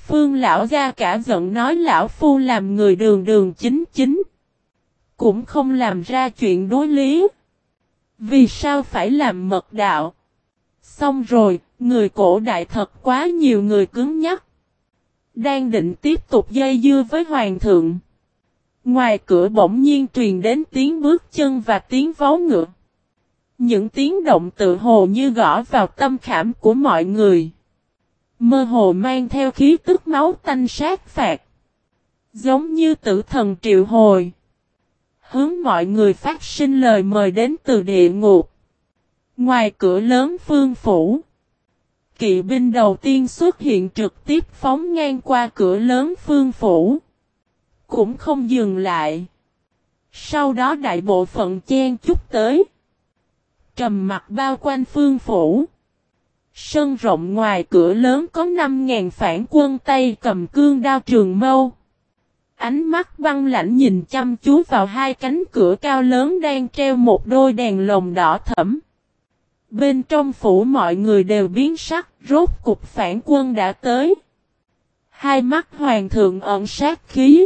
Phương lão gia cả giận nói lão phu làm người đường đường chính chính. Cũng không làm ra chuyện đối lý. Vì sao phải làm mật đạo? Xong rồi, người cổ đại thật quá nhiều người cứng nhắc. Đang định tiếp tục dây dưa với hoàng thượng. Ngoài cửa bỗng nhiên truyền đến tiếng bước chân và tiếng vó ngựa. Những tiếng động tự hồ như gõ vào tâm khảm của mọi người. Mơ hồ mang theo khí tức máu tanh sát phạt. Giống như tử thần triệu hồi. Hướng mọi người phát sinh lời mời đến từ địa ngục. Ngoài cửa lớn phương phủ. Kỵ binh đầu tiên xuất hiện trực tiếp phóng ngang qua cửa lớn phương phủ. Cũng không dừng lại. Sau đó đại bộ phận chen chúc tới. Trầm mặc bao quanh phương phủ. Sân rộng ngoài cửa lớn có 5.000 phản quân tay cầm cương đao trường mâu. Ánh mắt băng lãnh nhìn chăm chú vào hai cánh cửa cao lớn đang treo một đôi đèn lồng đỏ thẫm. Bên trong phủ mọi người đều biến sắc, rốt cục phản quân đã tới. Hai mắt hoàng thượng ẩn sát khí.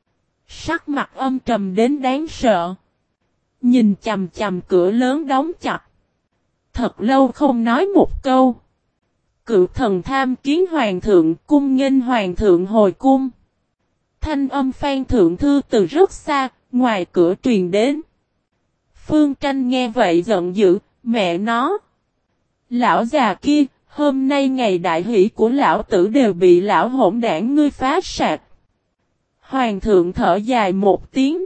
Sắc mặt âm trầm đến đáng sợ. Nhìn chằm chằm cửa lớn đóng chặt. Thật lâu không nói một câu. Cựu thần tham kiến hoàng thượng, cung nghênh hoàng thượng hồi cung. Thanh âm Phan thượng thư từ rất xa, ngoài cửa truyền đến. Phương Tranh nghe vậy giận dữ, mẹ nó. Lão già kia, hôm nay ngày đại hỷ của lão tử đều bị lão hỗn đảng ngươi phá sạc. Hoàng thượng thở dài một tiếng.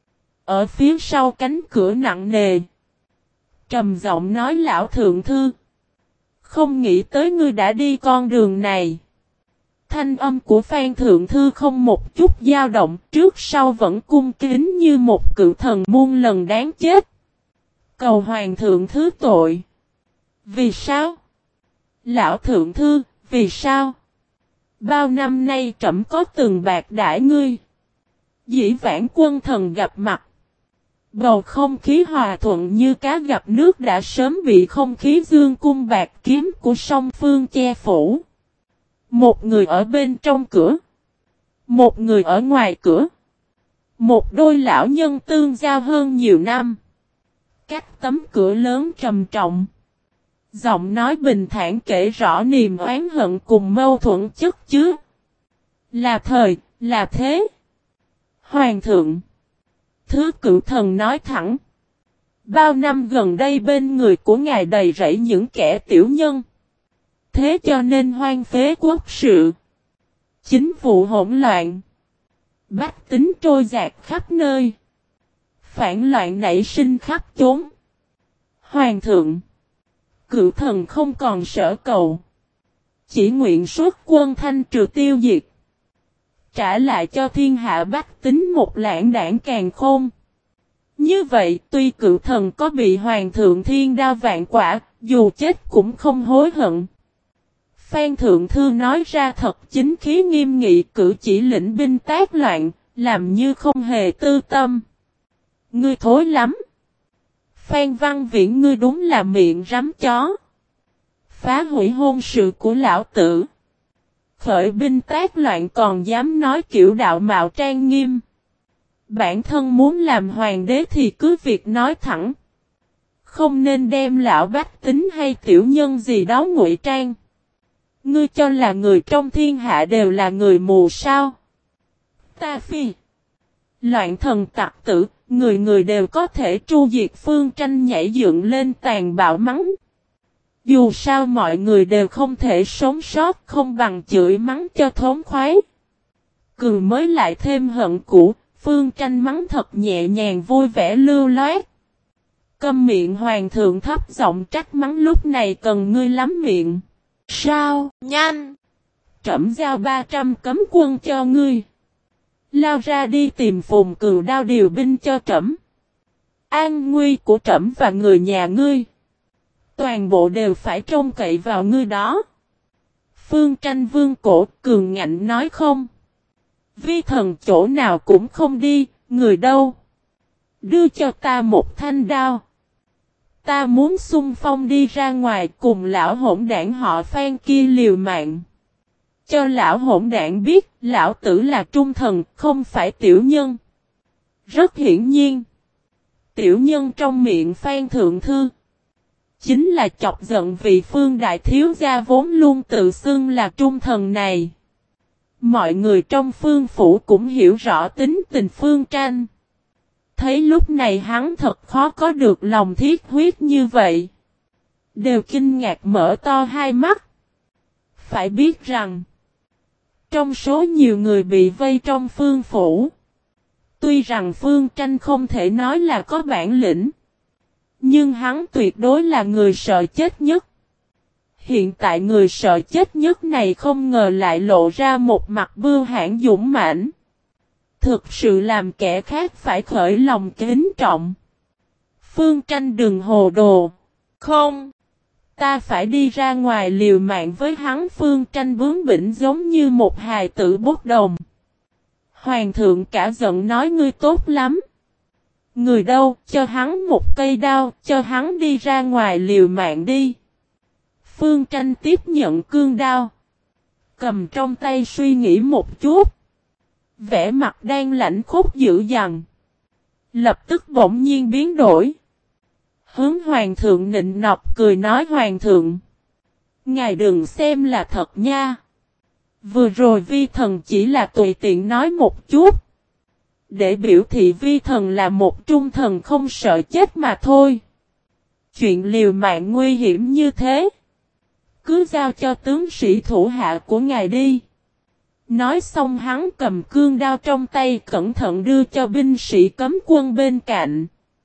Ở phía sau cánh cửa nặng nề. Trầm giọng nói lão thượng thư. Không nghĩ tới ngươi đã đi con đường này. Thanh âm của Phan thượng thư không một chút dao động, trước sau vẫn cung kính như một cự thần muôn lần đáng chết. Cầu hoàng thượng thứ tội. Vì sao? Lão thượng thư, vì sao? Bao năm nay trẫm có từng bạc đãi ngươi. Dĩ vãng quân thần gặp mặt. Bầu không khí hòa thuận như cá gặp nước đã sớm bị không khí dương cung bạc kiếm của song phương che phủ. Một người ở bên trong cửa. Một người ở ngoài cửa. Một đôi lão nhân tương giao hơn nhiều năm. Cách tấm cửa lớn trầm trọng. Giọng nói bình thản kể rõ niềm oán hận cùng mâu thuẫn chất chứa. Là thời, là thế. Hoàng thượng. Thứ cựu thần nói thẳng. Bao năm gần đây bên người của ngài đầy rẫy những kẻ tiểu nhân. Thế cho nên hoang phế quốc sự. Chính vụ hỗn loạn. Bách tính trôi dạt khắp nơi. Phản loạn nảy sinh khắp chốn. Hoàng thượng. Cựu thần không còn sở cầu. Chỉ nguyện xuất quân thanh trừ tiêu diệt. Trả lại cho thiên hạ bách tính một lãng đảng càng khôn. Như vậy tuy cựu thần có bị hoàng thượng thiên đao vạn quả, dù chết cũng không hối hận. Phan thượng thư nói ra thật chính khí nghiêm nghị, cử chỉ lĩnh binh tác loạn, làm như không hề tư tâm. Ngươi thối lắm. Phan Văn Viễn ngươi đúng là miệng rắm chó. Phá hủy hôn sự của lão tử. Khởi binh tác loạn còn dám nói kiểu đạo mạo trang nghiêm. Bản thân muốn làm hoàng đế thì cứ việc nói thẳng. Không nên đem lão bách tính hay tiểu nhân gì đó ngụy trang. Ngươi cho là người trong thiên hạ đều là người mù sao? Ta phi. Loạn thần tặc tử, người người đều có thể tru diệt. Phương Tranh nhảy dựng lên tàn bạo mắng. Dù sao mọi người đều không thể sống sót, không bằng chửi mắng cho thống khoái. Cường mới lại thêm hận cũ, Phương Tranh mắng thật nhẹ nhàng vui vẻ lưu loát. Câm miệng hoàng thượng thấp giọng trách mắng lúc này cần ngươi lắm miệng. Sao, nhanh. Trẫm giao 300 cấm quân cho ngươi. Lao ra đi tìm Phùng Cừu Đao điều binh cho trẫm. An nguy của trẫm và người nhà ngươi. Toàn bộ đều phải trông cậy vào ngươi đó. Phương Tranh vương cổ cường ngạnh nói không. Vi thần chỗ nào cũng không đi, người đâu. Đưa cho ta một thanh đao. Ta muốn xung phong đi ra ngoài cùng lão hỗn đảng họ Phan kia liều mạng. Cho lão hỗn đản biết, lão tử là trung thần, không phải tiểu nhân. Rất hiển nhiên. Tiểu nhân trong miệng Phan Thượng Thư chính là chọc giận vị Phương đại thiếu gia vốn luôn tự xưng là trung thần này. Mọi người trong Phương phủ cũng hiểu rõ tính tình Phương Tranh. Thấy lúc này hắn thật khó có được lòng thiết huyết như vậy. Đều kinh ngạc mở to hai mắt. Phải biết rằng, trong số nhiều người bị vây trong Phương phủ, tuy rằng Phương Tranh không thể nói là có bản lĩnh, nhưng hắn tuyệt đối là người sợ chết nhất. Hiện tại người sợ chết nhất này không ngờ lại lộ ra một mặt bưu hãn dũng mãnh. Thực sự làm kẻ khác phải khởi lòng kính trọng. Phương Tranh đừng hồ đồ. Không, ta phải đi ra ngoài liều mạng với hắn. Phương Tranh bướng bỉnh giống như một hài tử bốc đồng. Hoàng thượng cả giận nói ngươi tốt lắm. Người đâu, cho hắn một cây đao, cho hắn đi ra ngoài liều mạng đi. Phương Tranh tiếp nhận cương đao. Cầm trong tay suy nghĩ một chút. Vẻ mặt đang lạnh khốc dữ dằn. Lập tức bỗng nhiên biến đổi. Hướng hoàng thượng nịnh nọt cười nói hoàng thượng. Ngài đừng xem là thật nha. Vừa rồi vi thần chỉ là tùy tiện nói một chút. Để biểu thị vi thần là một trung thần không sợ chết mà thôi. Chuyện liều mạng nguy hiểm như thế. Cứ giao cho tướng sĩ thủ hạ của ngài đi. Nói xong hắn cầm cương đao trong tay cẩn thận đưa cho binh sĩ cấm quân bên cạnh.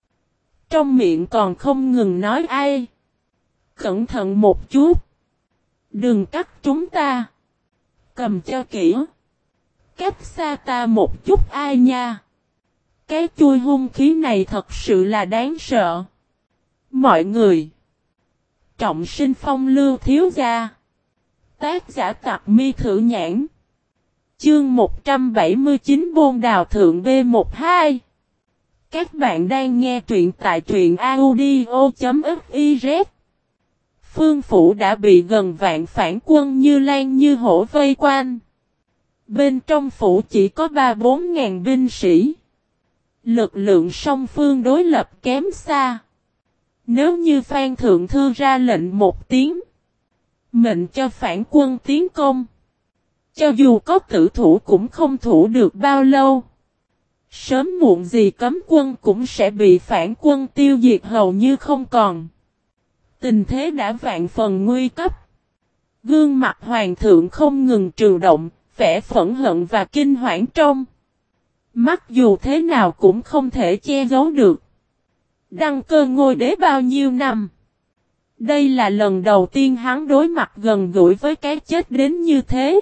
Trong miệng còn không ngừng nói ai. Cẩn thận một chút. Đừng cắt chúng ta. Cầm cho kỹ. Cách xa ta một chút ai nha. Cái chui hung khí này thật sự là đáng sợ. Mọi người. Trọng sinh phong lưu thiếu gia. Tác giả Tặc Mi Thử Nhãn. Chương 179 Bôn Đào Thượng B12. Các bạn đang nghe truyện tại truyện audio.fiz. Phương phủ đã bị gần vạn phản quân như lan như hổ vây quanh. Bên trong phủ chỉ có 3-4 ngàn binh sĩ. Lực lượng song phương đối lập kém xa. Nếu như Phan Thượng Thư ra lệnh một tiếng, mệnh cho phản quân tiến công, cho dù có tử thủ cũng không thủ được bao lâu. Sớm muộn gì cấm quân cũng sẽ bị phản quân tiêu diệt hầu như không còn. Tình thế đã vạn phần nguy cấp. Gương mặt hoàng thượng không ngừng trừ động, vẻ phẫn hận và kinh hoảng trong mắt dù thế nào cũng không thể che giấu được. Đăng cơ ngôi đế bao nhiêu năm. Đây là lần đầu tiên hắn đối mặt gần gũi với cái chết đến như thế.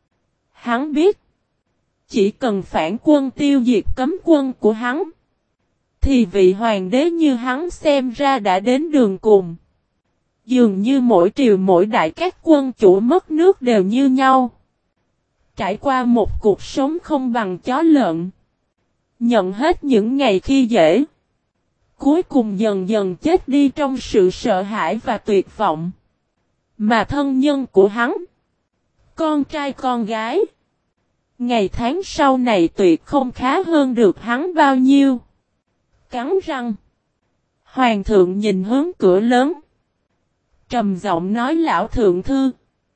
Hắn biết, chỉ cần phản quân tiêu diệt cấm quân của hắn, thì vị hoàng đế như hắn xem ra đã đến đường cùng. Dường như mỗi triều mỗi đại các quân chủ mất nước đều như nhau. Trải qua một cuộc sống không bằng chó lợn. Nhận hết những ngày khi dễ. Cuối cùng dần dần chết đi trong sự sợ hãi và tuyệt vọng. Mà thân nhân của hắn, con trai con gái, ngày tháng sau này tuyệt không khá hơn được hắn bao nhiêu. Cắn răng, hoàng thượng nhìn hướng cửa lớn, trầm giọng nói lão thượng thư.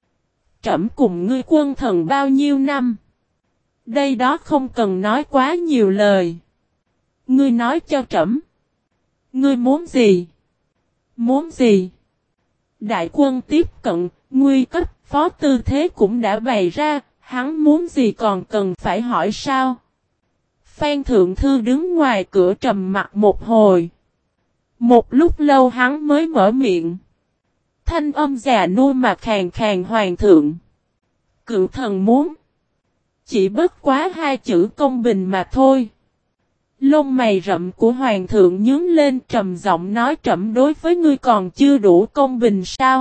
Trẫm cùng ngươi quân thần bao nhiêu năm. Đây đó không cần nói quá nhiều lời. Ngươi nói cho trẫm. Ngươi muốn gì? Muốn gì? Đại quân tiếp cận, nguy cấp, phó tư thế cũng đã bày ra, hắn muốn gì còn cần phải hỏi sao? Phan Thượng Thư đứng ngoài cửa trầm mặt một hồi. Một lúc lâu hắn mới mở miệng. Thanh âm già nua mà khàn khàn hoàng thượng. Cựu thần muốn. Chỉ bất quá hai chữ công bình mà thôi. Lông mày rậm của hoàng thượng nhướng lên trầm giọng nói trẫm đối với ngươi còn chưa đủ công bình sao?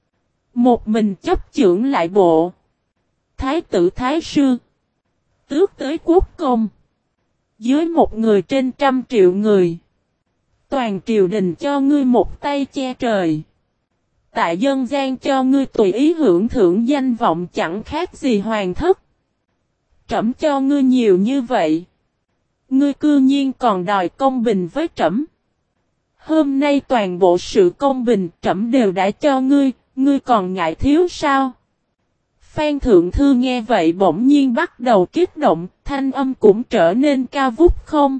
Một mình chấp chưởng lại bộ. Thái tử thái sư. Tước tới quốc công. Dưới một người trên 100 triệu người. Toàn triều đình cho ngươi một tay che trời. tại dân gian cho ngươi tùy ý hưởng thưởng danh vọng chẳng khác gì hoàng thất. Trẫm cho ngươi nhiều như vậy. Ngươi cư nhiên còn đòi công bình với trẫm. Hôm nay toàn bộ sự công bình trẫm đều đã cho ngươi, ngươi còn ngại thiếu sao? Phan Thượng Thư nghe vậy bỗng nhiên bắt đầu kích động, thanh âm cũng trở nên cao vút không.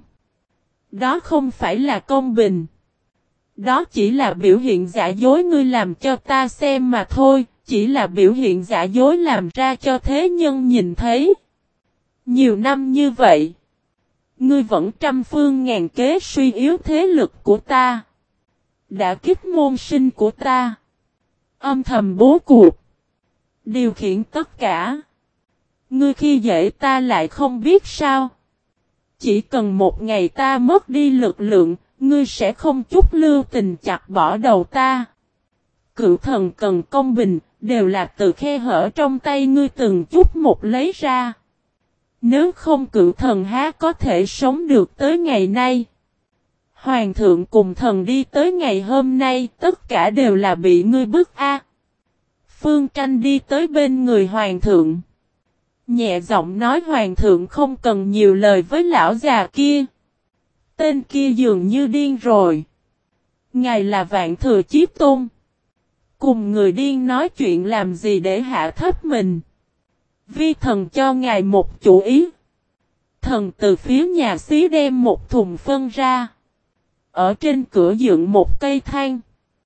Đó không phải là công bình. Đó chỉ là biểu hiện giả dối ngươi làm cho ta xem mà thôi, chỉ là biểu hiện giả dối làm ra cho thế nhân nhìn thấy. Nhiều năm như vậy, ngươi vẫn trăm phương ngàn kế suy yếu thế lực của ta. Đã kích môn sinh của ta. Âm thầm bố cuộc. Điều khiển tất cả. Ngươi khi dễ ta lại không biết sao. Chỉ cần một ngày ta mất đi lực lượng, ngươi sẽ không chút lưu tình chặt bỏ đầu ta. Cựu thần cần công bình, đều là từ khe hở trong tay ngươi từng chút một lấy ra. Nếu không cựu thần há có thể sống được tới ngày nay. Hoàng thượng cùng thần đi tới ngày hôm nay, tất cả đều là bị ngươi bức a. Phương Tranh đi tới bên người hoàng thượng. Nhẹ giọng nói hoàng thượng không cần nhiều lời với lão già kia. Tên kia dường như điên rồi. Ngài là Vạn Thừa Chí Tôn. Cùng người điên nói chuyện làm gì để hạ thấp mình. Vi thần cho ngài một chủ ý. Thần từ phía nhà xí đem một thùng phân ra. Ở trên cửa dựng một cây thang.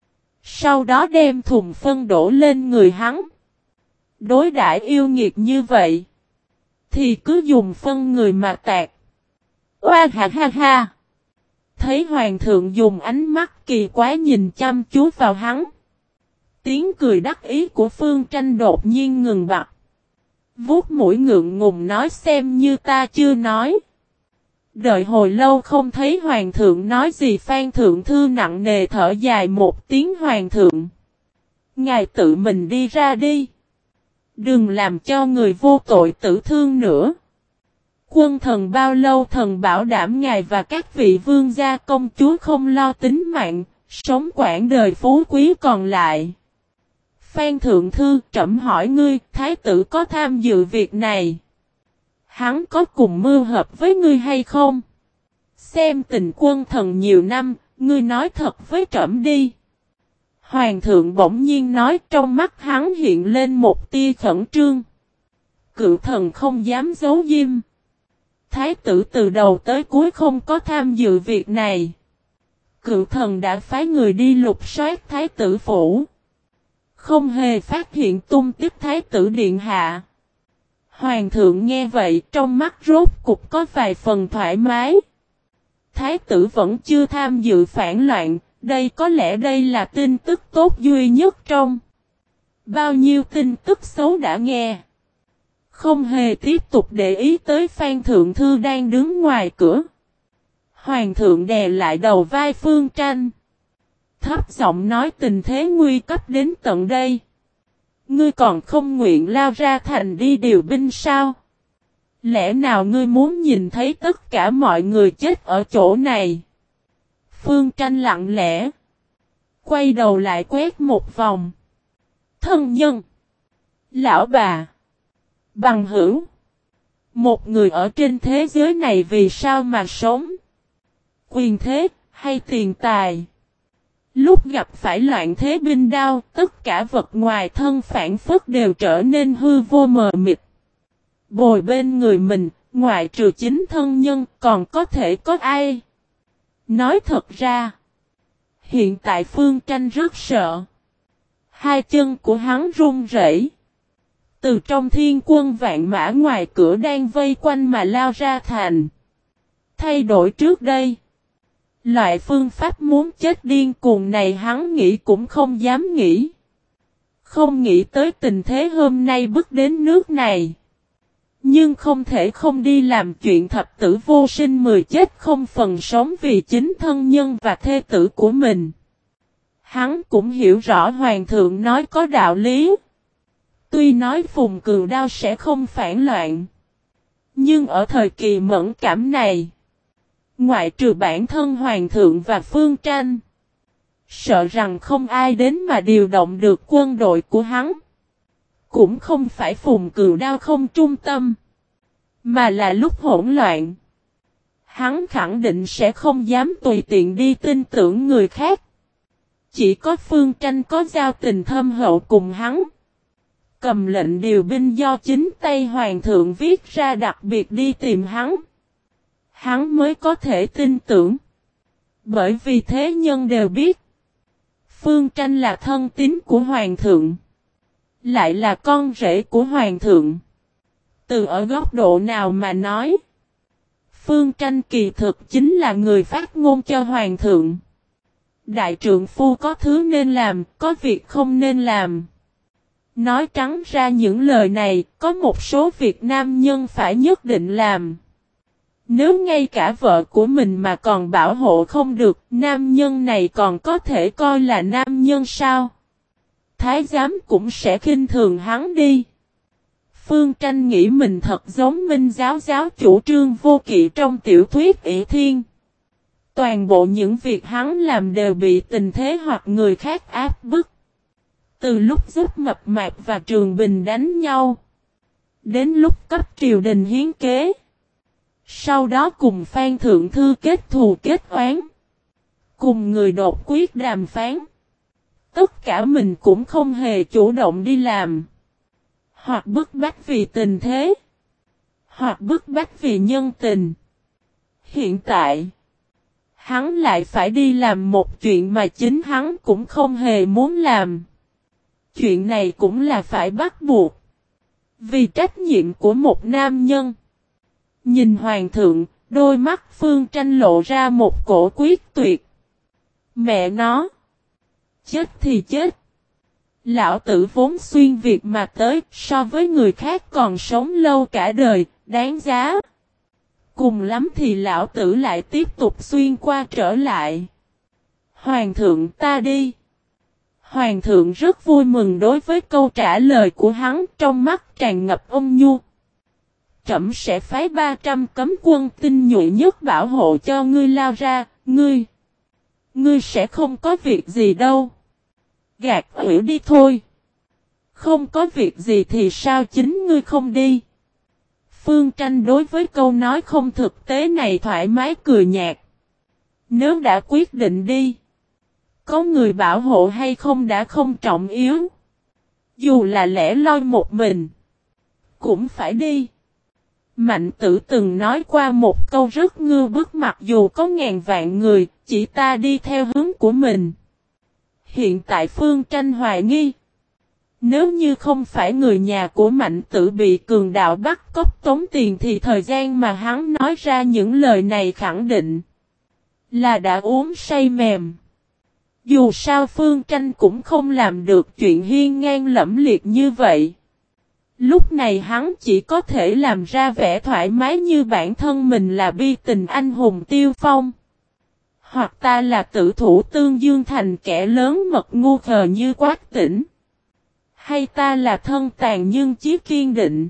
Sau đó đem thùng phân đổ lên người hắn. Đối đãi yêu nghiệt như vậy. Thì cứ dùng phân người mà tạc. Oa ha ha ha. Thấy hoàng thượng dùng ánh mắt kỳ quái nhìn chăm chú vào hắn. Tiếng cười đắc ý của Phương Tranh đột nhiên ngừng bặt. Vuốt mũi ngượng ngùng nói xem như ta chưa nói. Đợi hồi lâu không thấy hoàng thượng nói gì Phan Thượng Thư nặng nề thở dài một tiếng hoàng thượng. Ngài tự mình đi ra đi. Đừng làm cho người vô tội tử thương nữa. Quân thần bao lâu thần bảo đảm ngài và các vị vương gia công chúa không lo tính mạng, sống quãng đời phú quý còn lại. Phan Thượng Thư trẫm hỏi ngươi, thái tử có tham dự việc này? Hắn có cùng mưu hợp với ngươi hay không? Xem tình quân thần nhiều năm, ngươi nói thật với trẫm đi. Hoàng thượng bỗng nhiên nói trong mắt hắn hiện lên một tia khẩn trương. Cựu thần không dám giấu diêm. Thái tử từ đầu tới cuối không có tham dự việc này. Cựu thần đã phái người đi lục soát thái tử phủ. Không hề phát hiện tung tích thái tử điện hạ. Hoàng thượng nghe vậy trong mắt rốt cục có vài phần thoải mái. Thái tử vẫn chưa tham dự phản loạn, có lẽ đây là tin tức tốt duy nhất trong. Bao nhiêu tin tức xấu đã nghe. Không hề tiếp tục để ý tới Phan Thượng Thư đang đứng ngoài cửa. Hoàng thượng đè lại đầu vai Phương Tranh. Thấp giọng nói tình thế nguy cấp đến tận đây. Ngươi còn không nguyện lao ra thành đi điều binh sao? Lẽ nào ngươi muốn nhìn thấy tất cả mọi người chết ở chỗ này? Phương Tranh lặng lẽ. Quay đầu lại quét một vòng. Thân nhân. Lão bà. Bằng hữu. Một người ở trên thế giới này vì sao mà sống? Quyền thế hay tiền tài? Lúc gặp phải loạn thế binh đao, tất cả vật ngoài thân phản phất đều trở nên hư vô mờ mịt. Bồi bên người mình, ngoại trừ chính thân nhân, còn có thể có ai? Nói thật ra, hiện tại Phương Tranh rất sợ. Hai chân của hắn run rẩy. Từ trong thiên quân vạn mã ngoài cửa đang vây quanh mà lao ra thành. Thay đổi trước đây. Loại phương pháp muốn chết điên cuồng này hắn nghĩ cũng không dám nghĩ. Không nghĩ tới tình thế hôm nay bước đến nước này. Nhưng không thể không đi làm chuyện thập tử vô sinh 10 chết không phần sống vì chính thân nhân và thê tử của mình. Hắn cũng hiểu rõ hoàng thượng nói có đạo lý. Tuy nói Phùng Cừu Đao sẽ không phản loạn. Nhưng ở thời kỳ mẫn cảm này, ngoại trừ bản thân hoàng thượng và Phương Tranh, Sợ rằng không ai đến mà điều động được quân đội của hắn. Cũng không phải Phùng Cừu Đao không trung tâm, mà là lúc hỗn loạn. Hắn khẳng định sẽ không dám tùy tiện đi tin tưởng người khác. Chỉ có Phương Tranh có giao tình thâm hậu cùng hắn. Cầm lệnh điều binh do chính tay hoàng thượng viết ra đặc biệt đi tìm hắn. Hắn mới có thể tin tưởng. Bởi vì thế nhân đều biết. Phương Tranh là thân tín của hoàng thượng. Lại là con rể của hoàng thượng. Từ ở góc độ nào mà nói. Phương Tranh kỳ thực chính là người phát ngôn cho hoàng thượng. Đại trượng phu có thứ nên làm, có việc không nên làm. Nói trắng ra những lời này, có một số việc nam nhân phải nhất định làm. Nếu ngay cả vợ của mình mà còn bảo hộ không được, nam nhân này còn có thể coi là nam nhân sao? Thái giám cũng sẽ khinh thường hắn đi. Phương Tranh nghĩ mình thật giống Minh giáo giáo chủ Trương Vô Kỵ trong tiểu thuyết Ỷ Thiên. Toàn bộ những việc hắn làm đều bị tình thế hoặc người khác áp bức. Từ lúc giúp Mập Mạp và Trường Bình đánh nhau, đến lúc cấp triều đình hiến kế, sau đó cùng Phan Thượng Thư kết thù kết oán, cùng người đột quyết đàm phán. Tất cả mình cũng không hề chủ động đi làm. Hoặc bức bách vì tình thế, hoặc bức bách vì nhân tình. Hiện tại, hắn lại phải đi làm một chuyện mà chính hắn cũng không hề muốn làm. Chuyện này cũng là phải bắt buộc. Vì trách nhiệm của một nam nhân. Nhìn hoàng thượng, đôi mắt Phương Tranh lộ ra một cổ quyết tuyệt. Mẹ nó! Chết thì chết! Lão tử vốn xuyên Việt mà tới, so với người khác còn sống lâu cả đời, đáng giá. Cùng lắm thì lão tử lại tiếp tục xuyên qua trở lại. Hoàng thượng ta đi! Hoàng thượng rất vui mừng đối với câu trả lời của hắn, trong mắt tràn ngập ôn nhu. Trẫm sẽ phái 300 cấm quân tinh nhuệ nhất bảo hộ cho ngươi lao ra, ngươi sẽ không có việc gì đâu. Gạt ủy đi thôi. Không có việc gì thì sao chính ngươi không đi? Phương Tranh đối với câu nói không thực tế này thoải mái cười nhạt. Nếu đã quyết định đi, có người bảo hộ hay không đã không trọng yếu. Dù là lẻ loi một mình, cũng phải đi. Mạnh Tử từng nói qua một câu rất ngưu bức, mặc dù có ngàn vạn người, chỉ ta đi theo hướng của mình. Hiện tại Phương Tranh hoài nghi. Nếu như không phải người nhà của Mạnh Tử bị cường đạo bắt cóc tống tiền thì thời gian mà hắn nói ra những lời này khẳng định là đã uống say mềm. Dù sao Phương Tranh cũng không làm được chuyện hiên ngang lẫm liệt như vậy. Lúc này hắn chỉ có thể làm ra vẻ thoải mái như bản thân mình là bi tình anh hùng Tiêu Phong. Hoặc ta là tử thủ Tương Dương Thành kẻ lớn mật ngu khờ như Quách Tĩnh. Hay ta là thân tàn nhưng chí kiên định.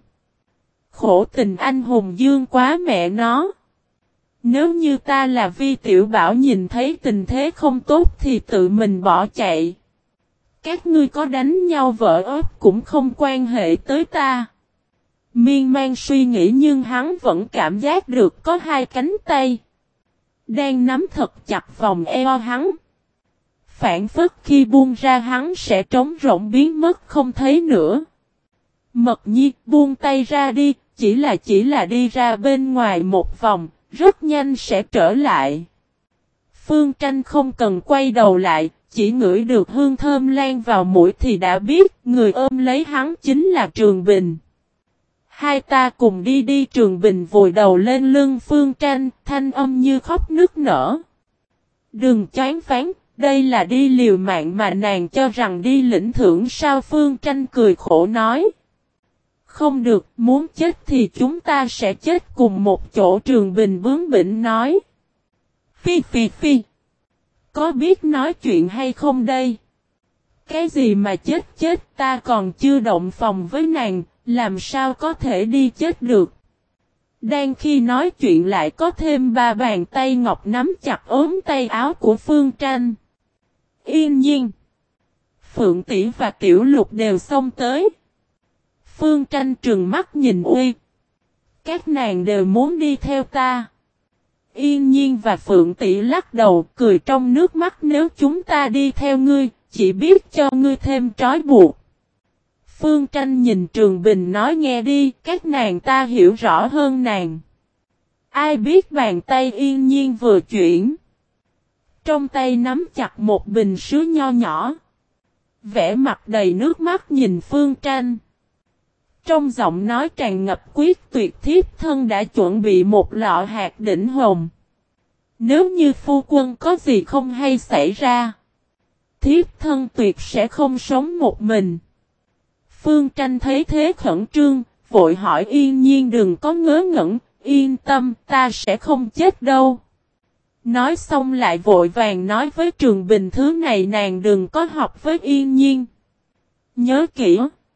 Khổ tình anh hùng Dương quá mẹ nó. Nếu như ta là Vi Tiểu Bảo nhìn thấy tình thế không tốt thì tự mình bỏ chạy. Các ngươi có đánh nhau vỡ ớt cũng không quan hệ tới ta. Miên man suy nghĩ nhưng hắn vẫn cảm giác được có hai cánh tay đang nắm thật chặt vòng eo hắn. Phản phất khi buông ra hắn sẽ trống rỗng biến mất không thấy nữa. Mật Nhi buông tay ra đi, chỉ là đi ra bên ngoài một vòng, rất nhanh sẽ trở lại. Phương Tranh không cần quay đầu lại, chỉ ngửi được hương thơm lan vào mũi thì đã biết người ôm lấy hắn chính là Trường Bình. Hai ta cùng đi. Trường Bình vùi đầu lên lưng Phương Tranh, thanh âm như khóc nức nở. Đừng choáng váng, đây là đi liều mạng mà nàng cho rằng đi lĩnh thưởng sao? Phương Tranh cười khổ nói. Không được, muốn chết thì chúng ta sẽ chết cùng một chỗ. Trường Bình bướng bỉnh nói. Phi. Có biết nói chuyện hay không đây? Cái gì mà chết ta còn chưa động phòng với nàng, làm sao có thể đi chết được? Đang khi nói chuyện lại có thêm ba bàn tay ngọc nắm chặt ốm tay áo của Phương Tranh. Yên Nhiên, Phượng Tỷ và Tiểu Lục đều xông tới. Phương Tranh trừng mắt nhìn Uy. Các nàng đều muốn đi theo ta. Yên Nhiên và Phượng Tỷ lắc đầu cười trong nước mắt, nếu chúng ta đi theo ngươi, chỉ biết cho ngươi thêm trói buộc. Phương Tranh nhìn Trường Bình nói, nghe đi, các nàng ta hiểu rõ hơn nàng. Ai biết bàn tay Yên Nhiên vừa chuyển. Trong tay nắm chặt một bình sứ nho nhỏ. Vẻ mặt đầy nước mắt nhìn Phương Tranh. Trong giọng nói tràn ngập quyết tuyệt, thiếp thân đã chuẩn bị một lọ hạt đỉnh hồng. Nếu như phu quân có gì không hay xảy ra, thiếp thân tuyệt sẽ không sống một mình. Phương Tranh thấy thế khẩn trương, vội hỏi Yên Nhiên đừng có ngớ ngẩn, yên tâm, ta sẽ không chết đâu. Nói xong lại vội vàng nói với Trường Bình, thứ này nàng đừng có học với Yên Nhiên. Nhớ kỹ,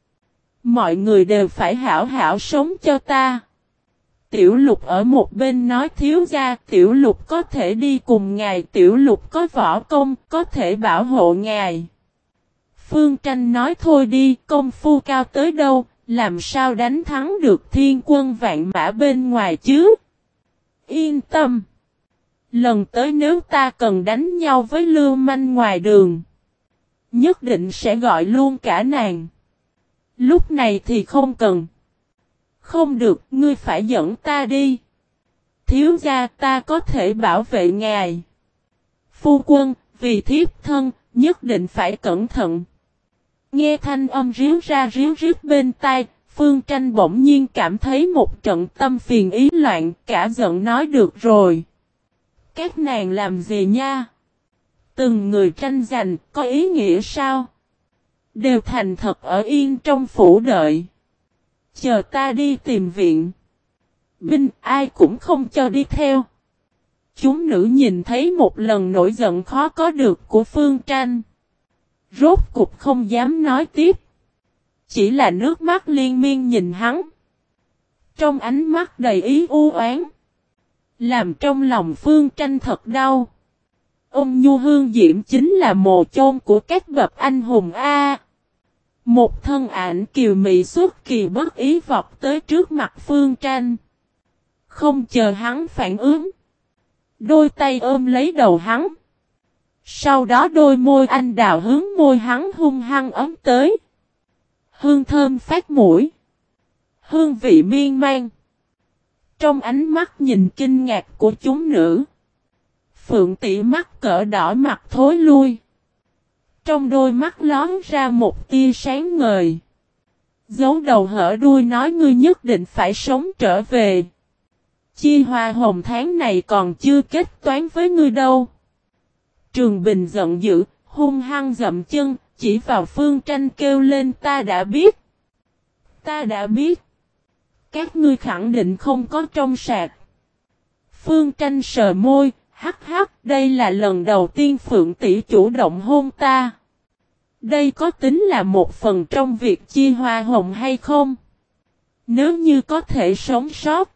mọi người đều phải hảo hảo sống cho ta. Tiểu Lục ở một bên nói, thiếu gia, Tiểu Lục có thể đi cùng ngài, Tiểu Lục có võ công, có thể bảo hộ ngài. Phương Tranh nói, thôi đi, công phu cao tới đâu, làm sao đánh thắng được thiên quân vạn mã bên ngoài chứ? Yên tâm. Lần tới nếu ta cần đánh nhau với lưu manh ngoài đường, nhất định sẽ gọi luôn cả nàng. Lúc này thì không cần. Không được, ngươi phải dẫn ta đi. Thiếu gia, ta có thể bảo vệ ngài. Phu quân, vì thiếp thân, nhất định phải cẩn thận. Nghe thanh âm ríu ra ríu rít bên tai, Phương Tranh bỗng nhiên cảm thấy một trận tâm phiền ý loạn, cả giận nói, được rồi. Các nàng làm gì nha? Từng người tranh giành, có ý nghĩa sao? Đều thành thật ở yên trong phủ đợi. Chờ ta đi tìm viện binh, ai cũng không cho đi theo. Chúng nữ nhìn thấy một lần nổi giận khó có được của Phương Tranh. Rốt cục không dám nói tiếp. Chỉ là nước mắt liên miên nhìn hắn. Trong ánh mắt đầy ý u oán. Làm trong lòng Phương Tranh thật đau. Ôn nhu hương diễm chính là mồ chôn của các bậc anh hùng A. Một thân ảnh kiều mị xuất kỳ bất ý vọt tới trước mặt Phương Tranh. Không chờ hắn phản ứng. Đôi tay ôm lấy đầu hắn. Sau đó đôi môi anh đào hướng môi hắn hung hăng ấm tới. Hương thơm phát mũi. Hương vị miên man. Trong ánh mắt nhìn kinh ngạc của chúng nữ, Phượng Tỷ mắt cỡ đỏ mặt thối lui. Trong đôi mắt lón ra một tia sáng ngời. Giấu đầu hở đuôi nói, ngươi nhất định phải sống trở về. Chi hoa hồng tháng này còn chưa kết toán với ngươi đâu. Trường Bình giận dữ, hung hăng dậm chân, chỉ vào Phương Tranh kêu lên, ta đã biết. Ta đã biết. Các ngươi khẳng định không có trong sạc. Phương Tranh sờ môi, hắc hắc, đây là lần đầu tiên Phượng Tỷ chủ động hôn ta. Đây có tính là một phần trong việc chia hoa hồng hay không? Nếu như có thể sống sót.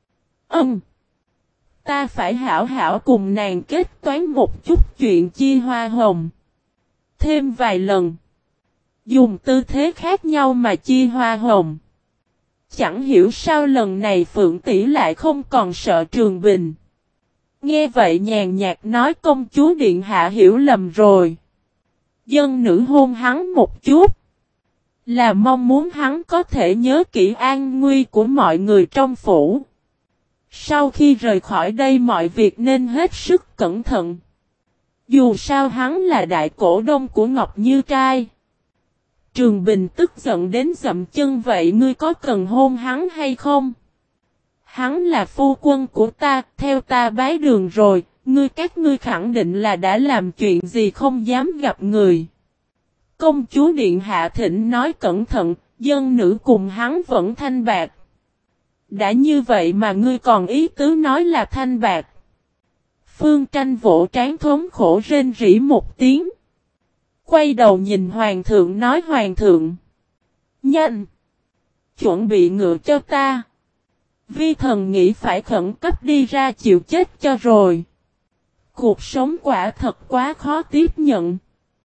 Ta phải hảo hảo cùng nàng kết toán một chút chuyện chia hoa hồng. Thêm vài lần. Dùng tư thế khác nhau mà chia hoa hồng. Chẳng hiểu sao lần này Phượng Tỷ lại không còn sợ Trường Bình. Nghe vậy nhàn nhạt nói, công chúa điện hạ hiểu lầm rồi. Dân nữ hôn hắn một chút. Là mong muốn hắn có thể nhớ kỹ an nguy của mọi người trong phủ. Sau khi rời khỏi đây mọi việc nên hết sức cẩn thận. Dù sao hắn là đại cổ đông của Ngọc Như Trai. Trường Bình tức giận đến dậm chân, vậy ngươi có cần hôn hắn hay không? Hắn là phu quân của ta, theo ta bái đường rồi, các ngươi khẳng định là đã làm chuyện gì không dám gặp người. Công chúa điện hạ thỉnh nói cẩn thận, dân nữ cùng hắn vẫn thanh bạc. Đã như vậy mà ngươi còn ý tứ nói là thanh bạc. Phương Tranh vỗ trán thống khổ rên rỉ một tiếng. Quay đầu nhìn hoàng thượng nói, hoàng thượng. Nhanh. Chuẩn bị ngựa cho ta. Vi thần nghĩ phải khẩn cấp đi ra chịu chết cho rồi. Cuộc sống quả thật quá khó tiếp nhận.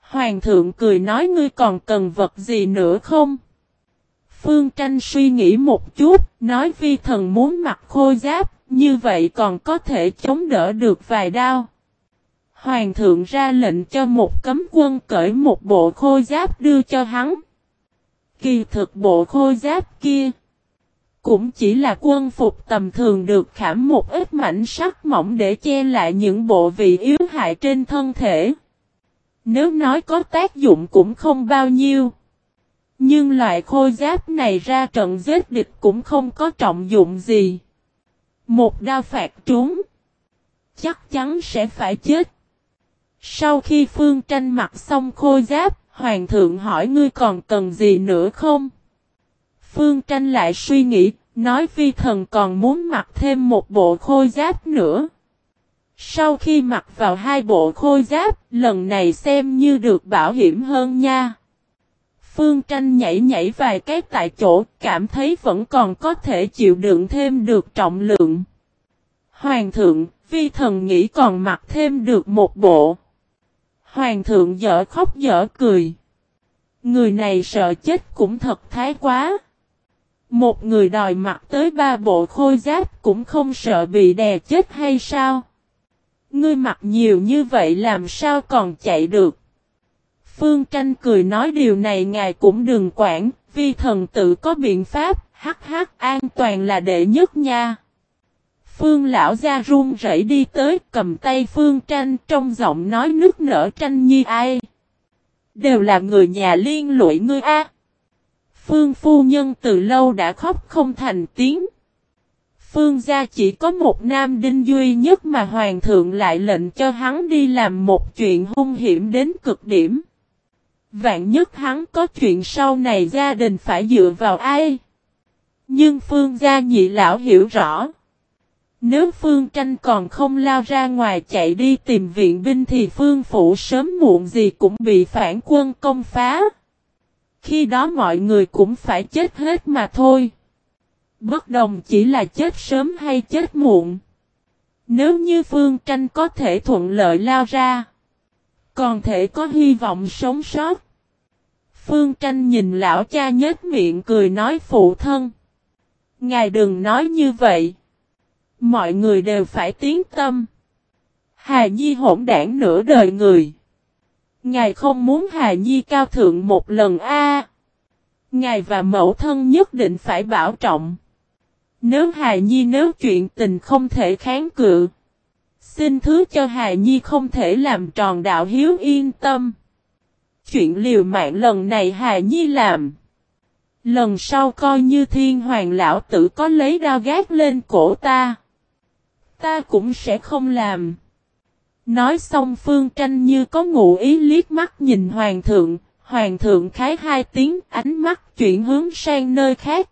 Hoàng thượng cười nói ngươi còn cần vật gì nữa không? Phương Tranh suy nghĩ một chút, nói vi thần muốn mặc khôi giáp, như vậy còn có thể chống đỡ được vài đao. Hoàng thượng ra lệnh cho một cấm quân cởi một bộ khôi giáp đưa cho hắn. Kỳ thực bộ khôi giáp kia cũng chỉ là quân phục tầm thường được khảm một ít mảnh sắt mỏng để che lại những bộ vị yếu hại trên thân thể. Nếu nói có tác dụng cũng không bao nhiêu. Nhưng loại khôi giáp này ra trận giết địch cũng không có trọng dụng gì. Một đao phạt trúng, chắc chắn sẽ phải chết. Sau khi Phương Tranh mặc xong khôi giáp, Hoàng thượng hỏi ngươi còn cần gì nữa không? Phương Tranh lại suy nghĩ, nói vi thần còn muốn mặc thêm một bộ khôi giáp nữa. Sau khi mặc vào hai bộ khôi giáp, lần này xem như được bảo hiểm hơn nha. Phương Tranh nhảy nhảy vài cái tại chỗ, cảm thấy vẫn còn có thể chịu đựng thêm được trọng lượng. Hoàng thượng, vi thần nghĩ còn mặc thêm được một bộ. Hoàng thượng dở khóc dở cười. Người này sợ chết cũng thật thái quá. Một người đòi mặc tới 3 bộ khôi giáp cũng không sợ bị đè chết hay sao? Ngươi mặc nhiều như vậy làm sao còn chạy được? Phương Tranh cười nói điều này ngài cũng đừng quản, vi thần tự có biện pháp, an toàn là đệ nhất nha. Phương lão gia run rẩy đi tới cầm tay Phương Tranh trong giọng nói nức nở Tranh nhi ai. Đều là người nhà liên lụy ngươi a. Phương phu nhân từ lâu đã khóc không thành tiếng. Phương gia chỉ có một nam đinh duy nhất mà hoàng thượng lại lệnh cho hắn đi làm một chuyện hung hiểm đến cực điểm. Vạn nhất hắn có chuyện sau này gia đình phải dựa vào ai? Nhưng Phương gia nhị lão hiểu rõ. Nếu Phương Tranh còn không lao ra ngoài chạy đi tìm viện binh thì Phương phủ sớm muộn gì cũng bị phản quân công phá. Khi đó mọi người cũng phải chết hết mà thôi. Bất đồng chỉ là chết sớm hay chết muộn. Nếu như Phương Tranh có thể thuận lợi lao ra, còn thể có hy vọng sống sót. Phương Tranh nhìn lão cha nhếch miệng cười nói phụ thân. Ngài đừng nói như vậy. Mọi người đều phải tiến tâm. Hà Nhi hỗn đảng nửa đời người. Ngài không muốn Hà Nhi cao thượng một lần a. Ngài và mẫu thân nhất định phải bảo trọng. Nếu Hà Nhi nếu chuyện tình không thể kháng cự, xin thứ cho Hà Nhi không thể làm tròn đạo hiếu yên tâm. Chuyện liều mạng lần này Hà Nhi làm. Lần sau coi như thiên hoàng lão tử có lấy đao gác lên cổ ta. Ta cũng sẽ không làm. Nói xong Phương Tranh như có ngụ ý liếc mắt nhìn Hoàng thượng khái 2 tiếng ánh mắt chuyển hướng sang nơi khác.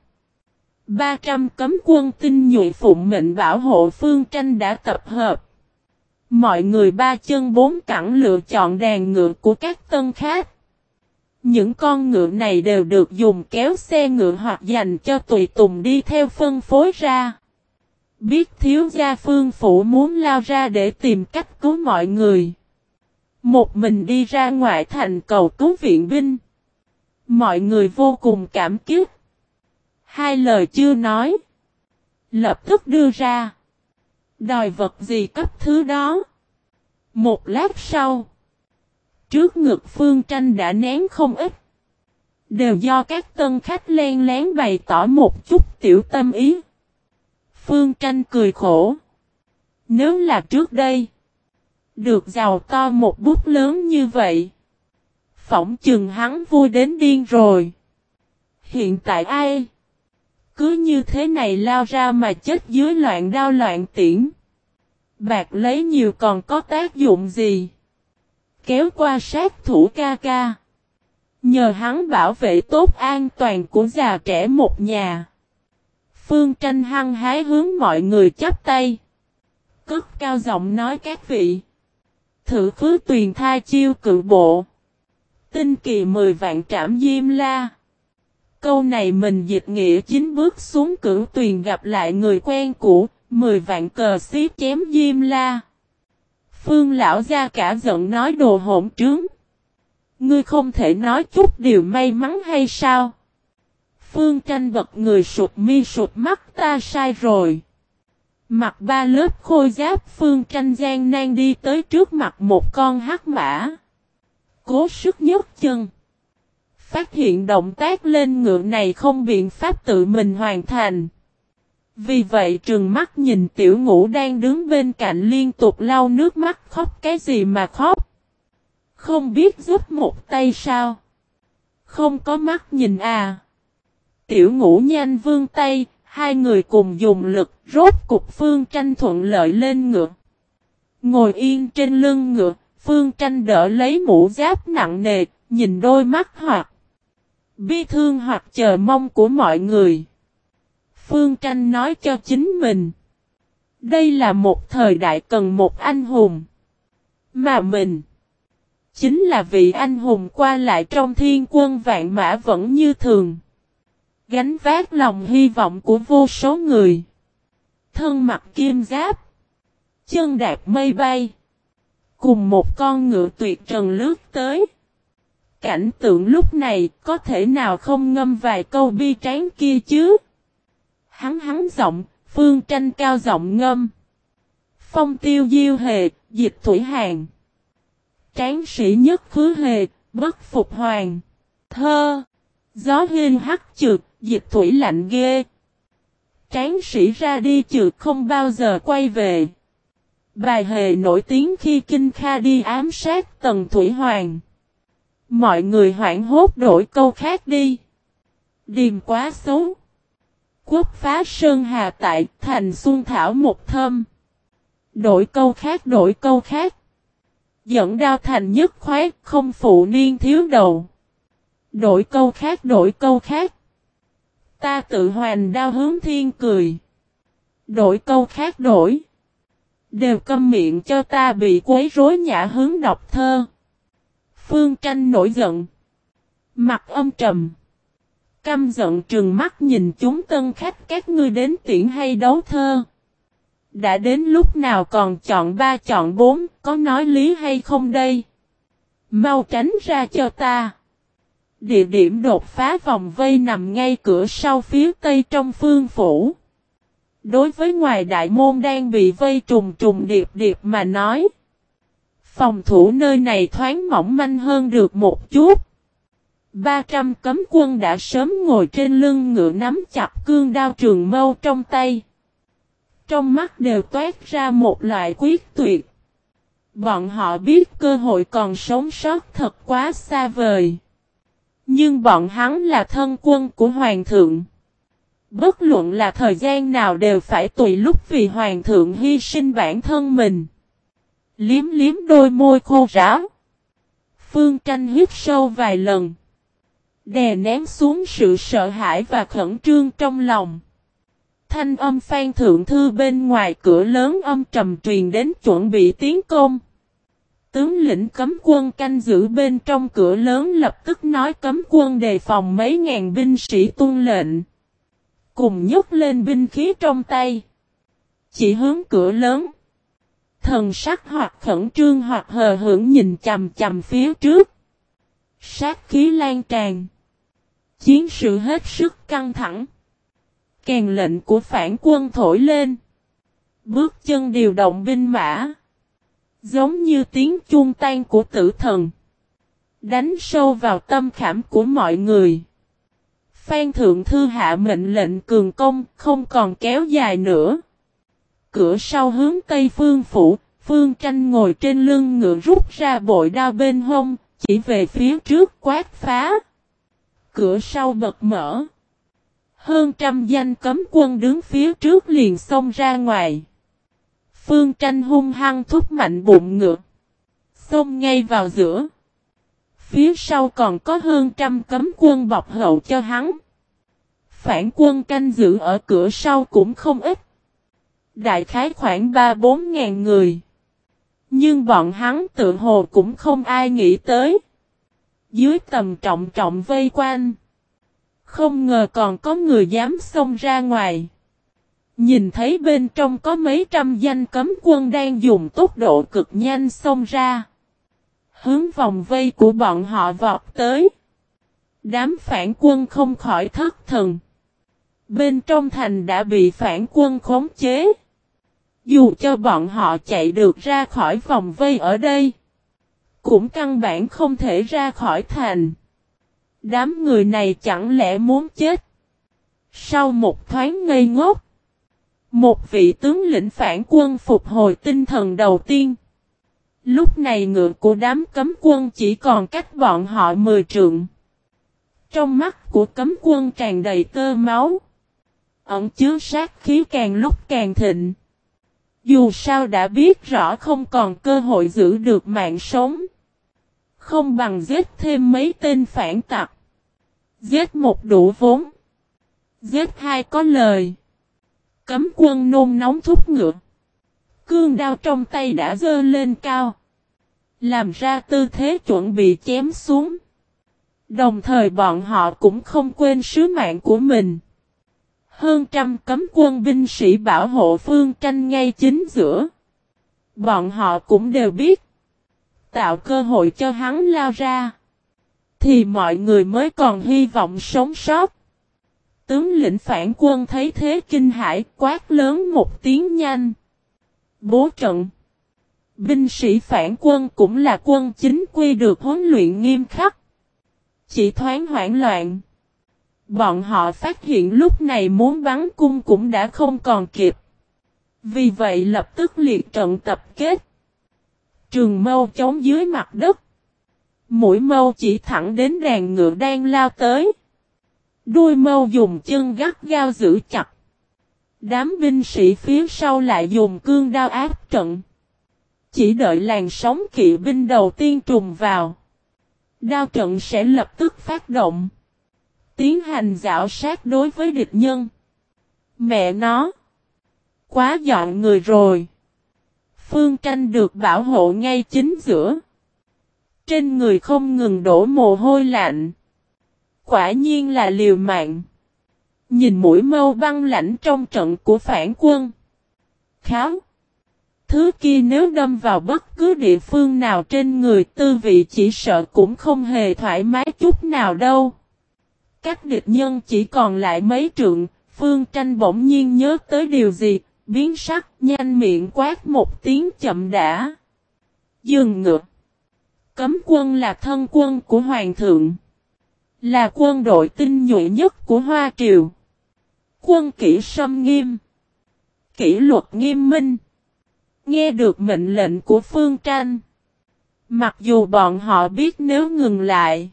300 cấm quân tinh nhuệ phụng mệnh bảo hộ Phương Tranh đã tập hợp. Mọi người 3 chân 4 cẳng lựa chọn đàn ngựa của các tân khách. Những con ngựa này đều được dùng kéo xe ngựa hoặc dành cho tùy tùng đi theo phân phối ra. Biết thiếu gia Phương phủ muốn lao ra để tìm cách cứu mọi người. Một mình đi ra ngoại thành cầu cứu viện binh. Mọi người vô cùng cảm kích. 2 lời chưa nói. Lập tức đưa ra. Đòi vật gì cấp thứ đó. Một lát sau. Trước ngực Phương Tranh đã nén không ít. Đều do các tân khách len lén bày tỏ một chút tiểu tâm ý. Phương Tranh cười khổ. Nếu là trước đây. Được giàu to một bút lớn như vậy. Phỏng chừng hắn vui đến điên rồi. Hiện tại ai? Cứ như thế này lao ra mà chết dưới loạn đao loạn tiễn. Bạc lấy nhiều còn có tác dụng gì? Kéo qua sát thủ ca ca. Nhờ hắn bảo vệ tốt an toàn của già trẻ một nhà. Phương Tranh hăng hái hướng mọi người chắp tay. Cất cao giọng nói các vị. Thử khứ tuyền thai chiêu cự bộ. Tinh kỳ 10 vạn trảm diêm la. Câu này mình dịch nghĩa chính bước xuống cửu tuyền gặp lại người quen cũ. 10 vạn cờ xí chém diêm la. Phương lão gia cả giận nói đồ hỗn trướng. Ngươi không thể nói chút điều may mắn hay sao? Phương Tranh bật người sụt mi sụt mắt, ta sai rồi. Mặc ba lớp khôi giáp, Phương Tranh gian nan đi tới trước mặt một con hắc mã. Cố sức nhấc chân. Phát hiện động tác lên ngựa này không biện pháp tự mình hoàn thành. Vì vậy trừng mắt nhìn Tiểu Ngũ đang đứng bên cạnh liên tục lau nước mắt, khóc cái gì mà khóc? Không biết giúp một tay sao? Không có mắt nhìn à? Tiểu Ngũ nhanh vươn tay, hai người cùng dùng lực, rốt cục Phương Tranh thuận lợi lên ngựa. Ngồi yên trên lưng ngựa, Phương Tranh đỡ lấy mũ giáp nặng nề, nhìn đôi mắt hoặc bi thương hoặc chờ mong của mọi người. Phương Tranh nói cho chính mình. Đây là một thời đại cần một anh hùng. Mà mình chính là vị anh hùng qua lại trong thiên quân vạn mã vẫn như thường. Gánh vác lòng hy vọng của vô số người. Thân mặc kim giáp. Chân đạp mây bay. Cùng một con ngựa tuyệt trần lướt tới. Cảnh tượng lúc này có thể nào không ngâm vài câu bi tráng kia chứ? Hắn giọng, Phương Tranh cao giọng ngâm. Phong tiêu diêu hề, dịch thủy hàng. Tráng sĩ nhất khứ hề, bất phục hoàng. Thơ. Gió hiên hắt trượt, dịch thủy lạnh ghê. Tráng sĩ ra đi trượt không bao giờ quay về. Bài hề nổi tiếng khi Kinh Kha đi ám sát Tần Thủy Hoàng. Mọi người hoảng hốt đổi câu khác đi. Điềm quá xấu. Quốc phá sơn hà tại thành xuân thảo một thâm. Đổi câu khác. Dẫn đao thành nhất khoát không phụ niên thiếu đầu. Đổi câu khác. Ta tự hoành đao hướng thiên cười. Đổi câu khác đổi. Đều câm miệng cho ta bị quấy rối nhã hướng đọc thơ. Phương Tranh nổi giận. Mặt âm trầm. Căm giận trừng mắt nhìn chúng tân khách, các ngươi đến tiễn hay đấu thơ. Đã đến lúc nào còn chọn 3 chọn 4, có nói lý hay không đây? Mau tránh ra cho ta. Địa điểm đột phá vòng vây nằm ngay cửa sau phía tây trong phương phủ. Đối với ngoài đại môn đang bị vây trùng trùng điệp mà nói. Phòng thủ nơi này thoáng mỏng manh hơn được một chút. 300 cấm quân đã sớm ngồi trên lưng ngựa nắm chặt cương đao trường mâu trong tay. Trong mắt đều toát ra một loại quyết tuyệt. Bọn họ biết cơ hội còn sống sót thật quá xa vời. Nhưng bọn hắn là thân quân của Hoàng thượng. Bất luận là thời gian nào đều phải tùy lúc vì Hoàng thượng hy sinh bản thân mình. Liếm liếm đôi môi khô ráo. Phương Tranh hít sâu vài lần. Đè nén xuống sự sợ hãi và khẩn trương trong lòng. Thanh âm Phan Thượng Thư bên ngoài cửa lớn âm trầm truyền đến chuẩn bị tiến công. Tướng lĩnh cấm quân canh giữ bên trong cửa lớn lập tức nói cấm quân đề phòng mấy ngàn binh sĩ tuân lệnh. Cùng nhấc lên binh khí trong tay. Chỉ hướng cửa lớn. Thần sắc hoặc khẩn trương hoặc hờ hững nhìn chằm chằm phía trước. Sát khí lan tràn. Chiến sự hết sức căng thẳng. Kèn lệnh của phản quân thổi lên. Bước chân điều động binh mã. Giống như tiếng chuông tan của tử thần. Đánh sâu vào tâm khảm của mọi người. Phan Thượng Thư hạ mệnh lệnh cường công, không còn kéo dài nữa. Cửa sau hướng tây phương phủ, Phương Tranh ngồi trên lưng ngựa rút ra bội đao bên hông, chỉ về phía trước quát phá. Cửa sau bật mở. Hơn trăm danh cấm quân đứng phía trước liền xông ra ngoài. Phương Tranh hung hăng thúc mạnh bụng ngựa. Xông ngay vào giữa. Phía sau còn có hơn trăm cấm quân bọc hậu cho hắn. Phản quân canh giữ ở cửa sau cũng không ít. Đại khái khoảng 3-4 ngàn người. Nhưng bọn hắn tự hồ cũng không ai nghĩ tới. Dưới tầm trọng vây quanh. Không ngờ còn có người dám xông ra ngoài. Nhìn thấy bên trong có mấy trăm danh cấm quân đang dùng tốc độ cực nhanh xông ra. hướng vòng vây của bọn họ vọt tới. Đám phản quân không khỏi thất thần. Bên trong thành đã bị phản quân khống chế. Dù cho bọn họ chạy được ra khỏi vòng vây ở đây, cũng căn bản không thể ra khỏi thành. Đám người này chẳng lẽ muốn chết? Sau một thoáng ngây ngốc, một vị tướng lĩnh phản quân phục hồi tinh thần đầu tiên. Lúc này ngựa của đám cấm quân chỉ còn cách bọn họ 10 trượng. Trong mắt của cấm quân tràn đầy tơ máu, ẩn chứa sát khí càng lúc càng thịnh. Dù sao đã biết rõ không còn cơ hội giữ được mạng sống, không bằng giết thêm mấy tên phản tặc. Giết một đủ vốn, giết hai có lời. Cấm quân nôn nóng thúc ngựa. Cương đao trong tay đã giơ lên cao, làm ra tư thế chuẩn bị chém xuống. Đồng thời bọn họ cũng không quên sứ mạng của mình. Hơn trăm cấm quân binh sĩ bảo hộ Phương Tranh ngay chính giữa. Bọn họ cũng đều biết, tạo cơ hội cho hắn lao ra, thì mọi người mới còn hy vọng sống sót. Tướng lĩnh phản quân thấy thế kinh hãi, quát lớn một tiếng nhanh. Bố trận. Binh sĩ phản quân cũng là quân chính quy được huấn luyện nghiêm khắc. Chỉ thoáng hoảng loạn, bọn họ phát hiện lúc này muốn bắn cung cũng đã không còn kịp. Vì vậy lập tức liệt trận tập kết. Trường mâu chống dưới mặt đất. Mũi mâu chỉ thẳng đến đàn ngựa đang lao tới. Đuôi mâu dùng chân gắt gao giữ chặt. Đám binh sĩ phía sau lại dùng cương đao áp trận. Chỉ đợi làn sóng kỵ binh đầu tiên trùng vào, đao trận sẽ lập tức phát động, tiến hành rảo sát đối với địch nhân. Mẹ nó! Quá dọn người rồi! Phương Tranh được bảo hộ ngay chính giữa. Trên người không ngừng đổ mồ hôi lạnh. Quả nhiên là liều mạng. Nhìn mũi mâu băng lãnh trong trận của phản quân. Kháo! Thứ kia nếu đâm vào bất cứ địa phương nào trên người tư vị chỉ sợ cũng không hề thoải mái chút nào đâu. Các địch nhân chỉ còn lại mấy trượng, Phương Tranh bỗng nhiên nhớ tới điều gì, biến sắc, nhanh miệng quát một tiếng chậm đã. Dừng ngựa. Cấm quân là thân quân của Hoàng thượng, là quân đội tinh nhuệ nhất của Hoa Triều. Quân kỷ sâm nghiêm, kỷ luật nghiêm minh. Nghe được mệnh lệnh của Phương Tranh, mặc dù bọn họ biết nếu ngừng lại,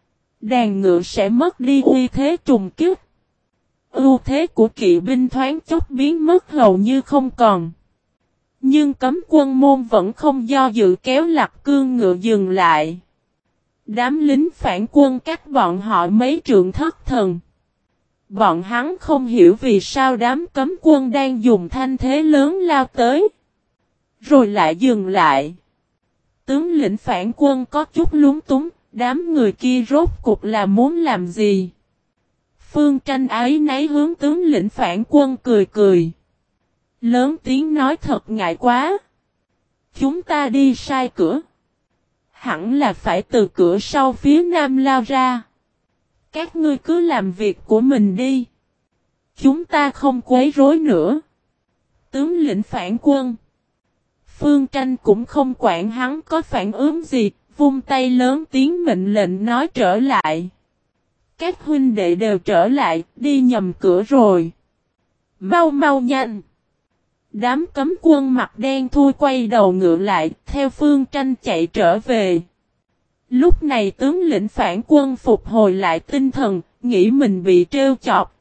đàn ngựa sẽ mất đi uy thế trùng kích. Ưu thế của kỵ binh thoáng chốc biến mất hầu như không còn. Nhưng cấm quân môn vẫn không do dự kéo lặc cương ngựa dừng lại. Đám lính phản quân cách bọn họ mấy trượng thất thần. Bọn hắn không hiểu vì sao đám cấm quân đang dùng thanh thế lớn lao tới, rồi lại dừng lại. Tướng lĩnh phản quân có chút lúng túng, đám người kia rốt cuộc là muốn làm gì? Phương Tranh áy náy hướng tướng lĩnh phản quân cười cười. Lớn tiếng nói thật ngại quá. Chúng ta đi sai cửa. Hẳn là phải từ cửa sau phía nam lao ra. Các ngươi cứ làm việc của mình đi. Chúng ta không quấy rối nữa. Tướng lĩnh phản quân. Phương Tranh cũng không quản hắn có phản ứng gì, vung tay lớn tiếng mệnh lệnh nói trở lại. Các huynh đệ đều trở lại, đi nhầm cửa rồi. Mau mau nhanh. Đám cấm quân mặt đen thui quay đầu ngựa lại, theo Phương Tranh chạy trở về. Lúc này tướng lĩnh phản quân phục hồi lại tinh thần, nghĩ mình bị trêu chọc.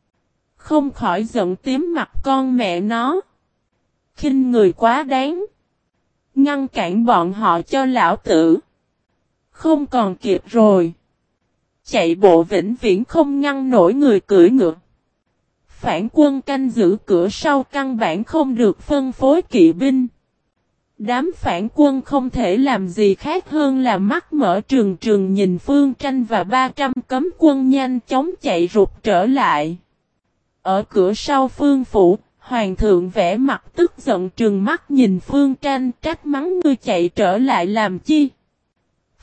Không khỏi giận tím mặt con mẹ nó. Khinh người quá đáng. Ngăn cản bọn họ cho lão tử. Không còn kịp rồi. Chạy bộ vĩnh viễn không ngăn nổi người cưỡi ngựa. Phản quân canh giữ cửa sau căn bản không được phân phối kỵ binh. Đám phản quân không thể làm gì khác hơn là mắt mở trừng trừng nhìn Phương Tranh và 300 cấm quân nhanh chóng chạy rụt trở lại. Ở cửa sau Phương phủ, Hoàng thượng vẽ mặt tức giận trừng mắt nhìn Phương Tranh trách mắng ngươi chạy trở lại làm chi.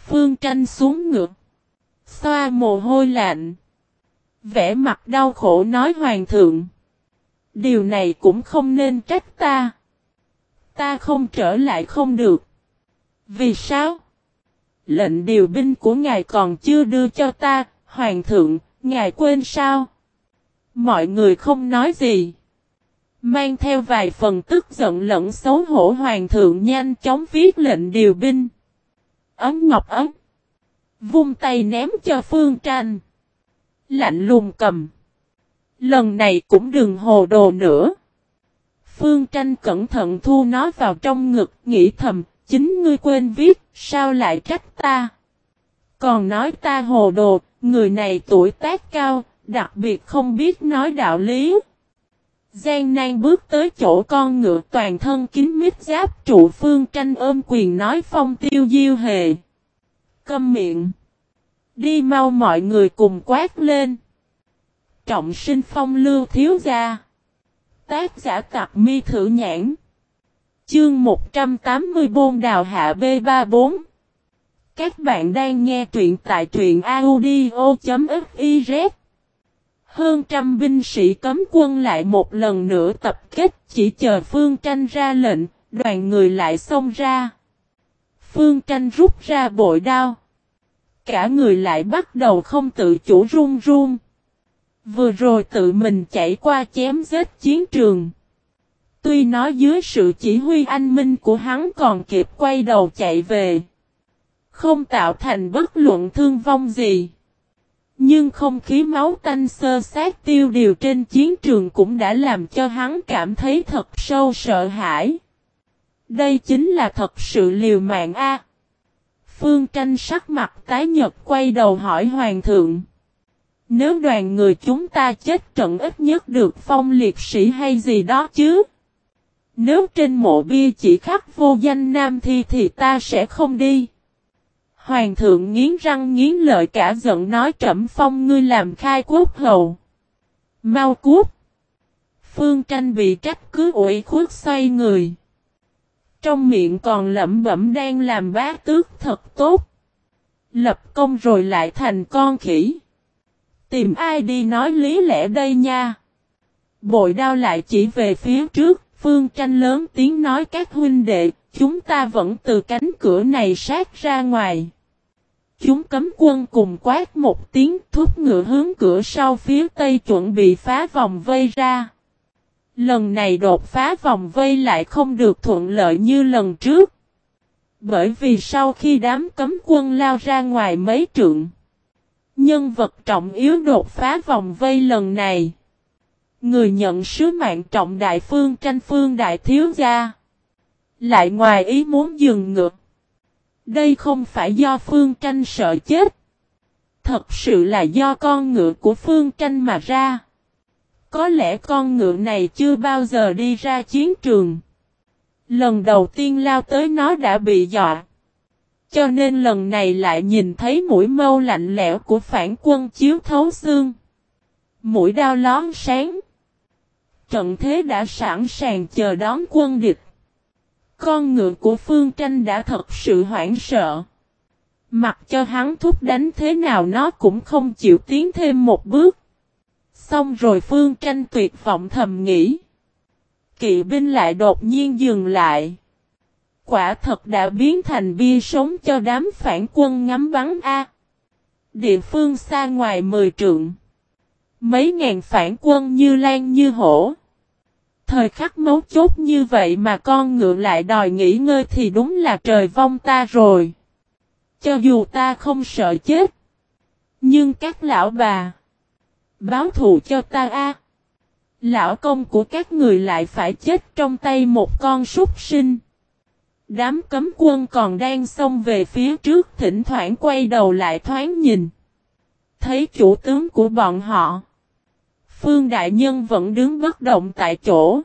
Phương Tranh xuống ngựa. Xoa mồ hôi lạnh. Vẻ mặt đau khổ nói hoàng thượng. Điều này cũng không nên trách ta. Ta không trở lại không được. Vì sao? Lệnh điều binh của ngài còn chưa đưa cho ta, hoàng thượng, ngài quên sao? Mọi người không nói gì. Mang theo vài phần tức giận lẫn xấu hổ hoàng thượng nhanh chóng viết lệnh điều binh. Ấm ngọc ấm. Vung tay ném cho Phương Tranh. Lạnh lùng cầm. Lần này cũng đừng hồ đồ nữa. Phương Tranh cẩn thận thu nó vào trong ngực, nghĩ thầm, chính ngươi quên viết, sao lại trách ta? Còn nói ta hồ đồ, người này tuổi tác cao, đặc biệt không biết nói đạo lý. Gian nan bước tới chỗ con ngựa toàn thân kín mít giáp trụ. Phương Tranh ôm quyền nói Phong Tiêu Diêu Hề. Câm miệng. Đi mau, mọi người cùng quát lên. Trọng sinh Phong Lưu thiếu gia. Tác giả Tặc Mi Thử Nhãn. Chương 180 Bôn Đào Hạ B34. Các bạn đang nghe truyện tại truyện audio.fiz. Hơn trăm binh sĩ cấm quân lại một lần nữa tập kết, chỉ chờ Phương Tranh ra lệnh, đoàn người lại xông ra. Phương Tranh rút ra bội đao. Cả người lại bắt đầu không tự chủ run run. Vừa rồi tự mình chạy qua chém giết chiến trường. Tuy nói dưới sự chỉ huy anh minh của hắn còn kịp quay đầu chạy về, không tạo thành bất luận thương vong gì. Nhưng không khí máu tanh xơ xác tiêu điều trên chiến trường cũng đã làm cho hắn cảm thấy thật sâu sợ hãi. Đây chính là thật sự liều mạng a. Phương Tranh sắc mặt tái nhợt quay đầu hỏi hoàng thượng. Nếu đoàn người chúng ta chết trận ít nhất được phong liệt sĩ hay gì đó chứ? Nếu trên mộ bia chỉ khắc vô danh nam thi thì ta sẽ không đi. Hoàng thượng nghiến răng nghiến lợi cả giận nói trẫm phong ngươi làm khai quốc hầu. Mau cút. Phương Tranh bị trách cứ ủy khuất xoay người. Trong miệng còn lẩm bẩm đang làm bá tước thật tốt. Lập công rồi lại thành con khỉ. Tìm ai đi nói lý lẽ đây nha. Bội đao lại chỉ về phía trước. Phương Tranh lớn tiếng nói các huynh đệ. Chúng ta vẫn từ cánh cửa này sát ra ngoài. Chúng cấm quân cùng quát một tiếng thúc ngựa hướng cửa sau phía tây chuẩn bị phá vòng vây ra. Lần này đột phá vòng vây lại không được thuận lợi như lần trước. Bởi vì sau khi đám cấm quân lao ra ngoài mấy trượng, nhân vật trọng yếu đột phá vòng vây lần này. Người nhận sứ mạng trọng đại Phương Tranh Phương đại thiếu gia. Lại ngoài ý muốn dừng ngựa. Đây không phải do Phương Tranh sợ chết. Thật sự là do con ngựa của Phương Tranh mà ra. Có lẽ con ngựa này chưa bao giờ đi ra chiến trường. Lần đầu tiên lao tới nó đã bị dọa. Cho nên lần này lại nhìn thấy mũi mâu lạnh lẽo của phản quân chiếu thấu xương. Mũi đao lón sáng. Trận thế đã sẵn sàng chờ đón quân địch. Con ngựa của Phương Tranh đã thật sự hoảng sợ. Mặc cho hắn thúc đánh thế nào nó cũng không chịu tiến thêm một bước. Xong rồi Phương Tranh tuyệt vọng thầm nghĩ. Kỵ binh lại đột nhiên dừng lại. Quả thật đã biến thành bia sống cho đám phản quân ngắm bắn a. Địa phương xa ngoài 10 trượng. Mấy ngàn phản quân như lan như hổ. Thời khắc mấu chốt như vậy mà con ngựa lại đòi nghỉ ngơi thì đúng là trời vong ta rồi. Cho dù ta không sợ chết. Nhưng các lão bà. Báo thù cho ta a. Lão công của các người lại phải chết trong tay một con súc sinh. Đám cấm quân còn đang xông về phía trước thỉnh thoảng quay đầu lại thoáng nhìn. Thấy chủ tướng của bọn họ. Phương Đại Nhân vẫn đứng bất động tại chỗ.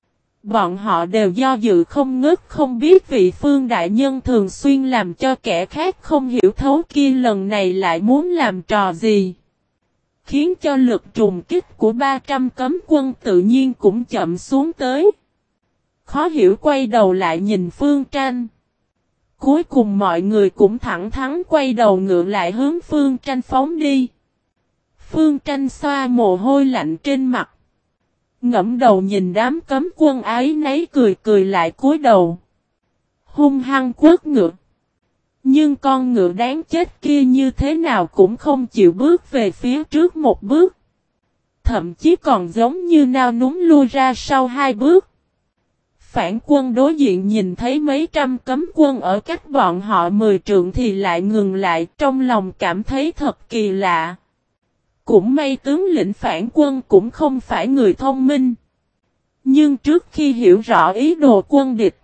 Bọn họ đều do dự không ngớt không biết vị Phương Đại Nhân thường xuyên làm cho kẻ khác không hiểu thấu kia lần này lại muốn làm trò gì. Khiến cho lực trùng kích của 300 cấm quân tự nhiên cũng chậm xuống tới. Khó hiểu quay đầu lại nhìn Phương Tranh. Cuối cùng mọi người cũng thẳng thắn quay đầu ngựa lại hướng Phương Tranh phóng đi. Phương Tranh xoa mồ hôi lạnh trên mặt. Ngẫm đầu nhìn đám cấm quân ái nấy cười cười lại cúi đầu. Hung hăng quất ngựa. Nhưng con ngựa đáng chết kia như thế nào cũng không chịu bước về phía trước một bước. Thậm chí còn giống như nao núng lui ra sau 2 bước. Phản quân đối diện nhìn thấy mấy trăm cấm quân ở cách bọn họ 10 trượng thì lại ngừng lại, trong lòng cảm thấy thật kỳ lạ. Cũng may tướng lĩnh phản quân cũng không phải người thông minh. Nhưng trước khi hiểu rõ ý đồ quân địch,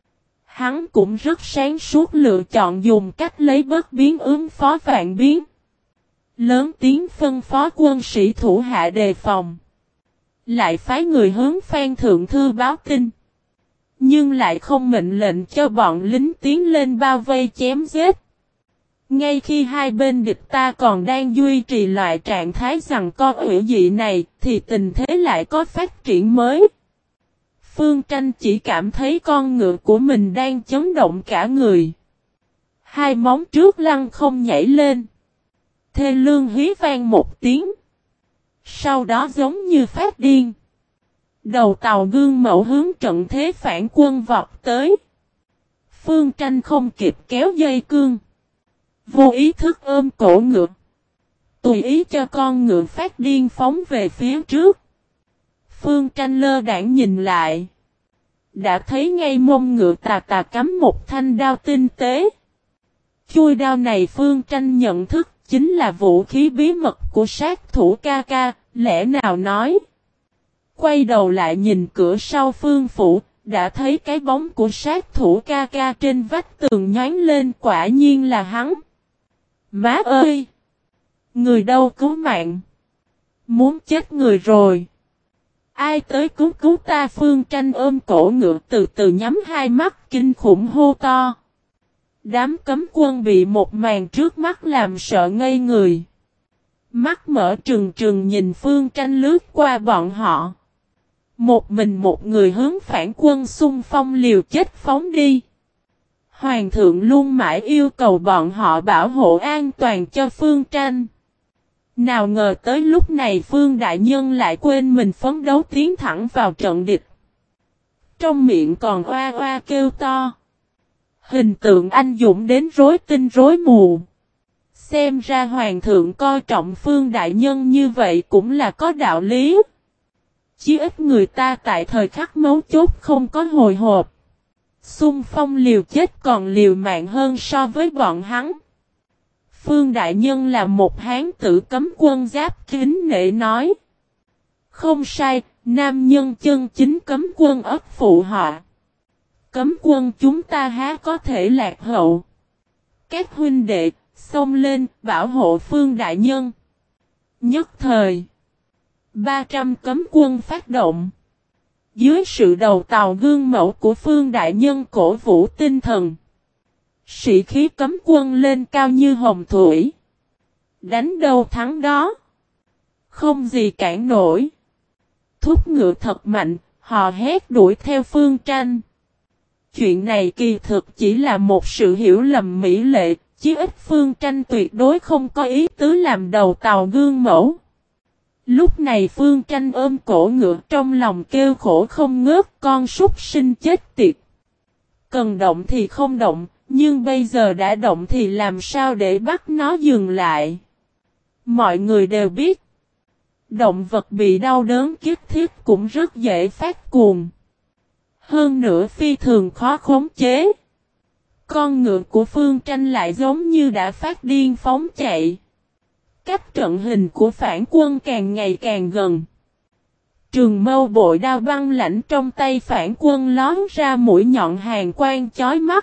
hắn cũng rất sáng suốt lựa chọn dùng cách lấy bất biến ứng phó vạn biến. Lớn tiếng phân phó quân sĩ thủ hạ đề phòng. Lại phái người hướng Phan Thượng Thư báo tin. Nhưng lại không mệnh lệnh cho bọn lính tiến lên bao vây chém giết. Ngay khi hai bên địch ta còn đang duy trì loại trạng thái rằng co hủy dị này, thì tình thế lại có phát triển mới. Phương Tranh chỉ cảm thấy con ngựa của mình đang chấn động cả người. Hai móng trước lăn không nhảy lên. Thê lương hí vang một tiếng. Sau đó giống như phát điên. Đầu tàu gương mẫu hướng trận thế phản quân vọt tới. Phương Tranh không kịp kéo dây cương. Vô ý thức ôm cổ ngựa. Tùy ý cho con ngựa phát điên phóng về phía trước. Phương Tranh lơ đãng nhìn lại. Đã thấy ngay mông ngựa tà tà cắm một thanh đao tinh tế. Chui đao này Phương Tranh nhận thức chính là vũ khí bí mật của sát thủ ca ca, lẽ nào nói. Quay đầu lại nhìn cửa sau Phương phủ, đã thấy cái bóng của sát thủ ca ca trên vách tường nhoáng lên, quả nhiên là hắn. Má ơi! Người đâu cứu mạng? Muốn chết người rồi. Ai tới cứu cứu ta? Phương Tranh ôm cổ ngựa từ từ nhắm hai mắt kinh khủng hô to. Đám cấm quân bị một màn trước mắt làm sợ ngây người. Mắt mở trừng trừng nhìn Phương Tranh lướt qua bọn họ. Một mình một người hướng phản quân xung phong liều chết phóng đi. Hoàng thượng luôn mãi yêu cầu bọn họ bảo hộ an toàn cho Phương Tranh. Nào ngờ tới lúc này Phương Đại Nhân lại quên mình phấn đấu tiến thẳng vào trận địch. Trong miệng còn oa oa kêu to. Hình tượng anh dũng đến rối tinh rối mù. Xem ra Hoàng thượng coi trọng Phương Đại Nhân như vậy cũng là có đạo lý. Chí ít người ta tại thời khắc mấu chốt không có hồi hộp. Xung phong liều chết còn liều mạng hơn so với bọn hắn. Phương Đại Nhân là một hán tử cấm quân giáp kính nể nói. Không sai, nam nhân chân chính cấm quân ấp phụ họ. Cấm quân chúng ta há có thể lạc hậu. Các huynh đệ, xông lên, bảo hộ Phương Đại Nhân. Nhất thời 300 cấm quân phát động. Dưới sự đầu tàu gương mẫu của Phương Đại Nhân cổ vũ tinh thần. Sĩ khí cấm quân lên cao như hồng thủy. Đánh đâu thắng đó. Không gì cản nổi. Thúc ngựa thật mạnh, họ hét đuổi theo Phương Tranh. Chuyện này kỳ thực chỉ là một sự hiểu lầm mỹ lệ, chí ít Phương Tranh tuyệt đối không có ý tứ làm đầu tàu gương mẫu. Lúc này Phương Tranh ôm cổ ngựa trong lòng kêu khổ không ngớt, con súc sinh chết tiệt. Cần động thì không động, nhưng bây giờ đã động thì làm sao để bắt nó dừng lại. Mọi người đều biết, động vật bị đau đớn kiết thiết cũng rất dễ phát cuồng. Hơn nữa phi thường khó khống chế. Con ngựa của Phương Tranh lại giống như đã phát điên phóng chạy. Cách trận hình của phản quân càng ngày càng gần. Trường mâu bội đao băng lãnh trong tay phản quân lón ra mũi nhọn hàn quang chói mắt.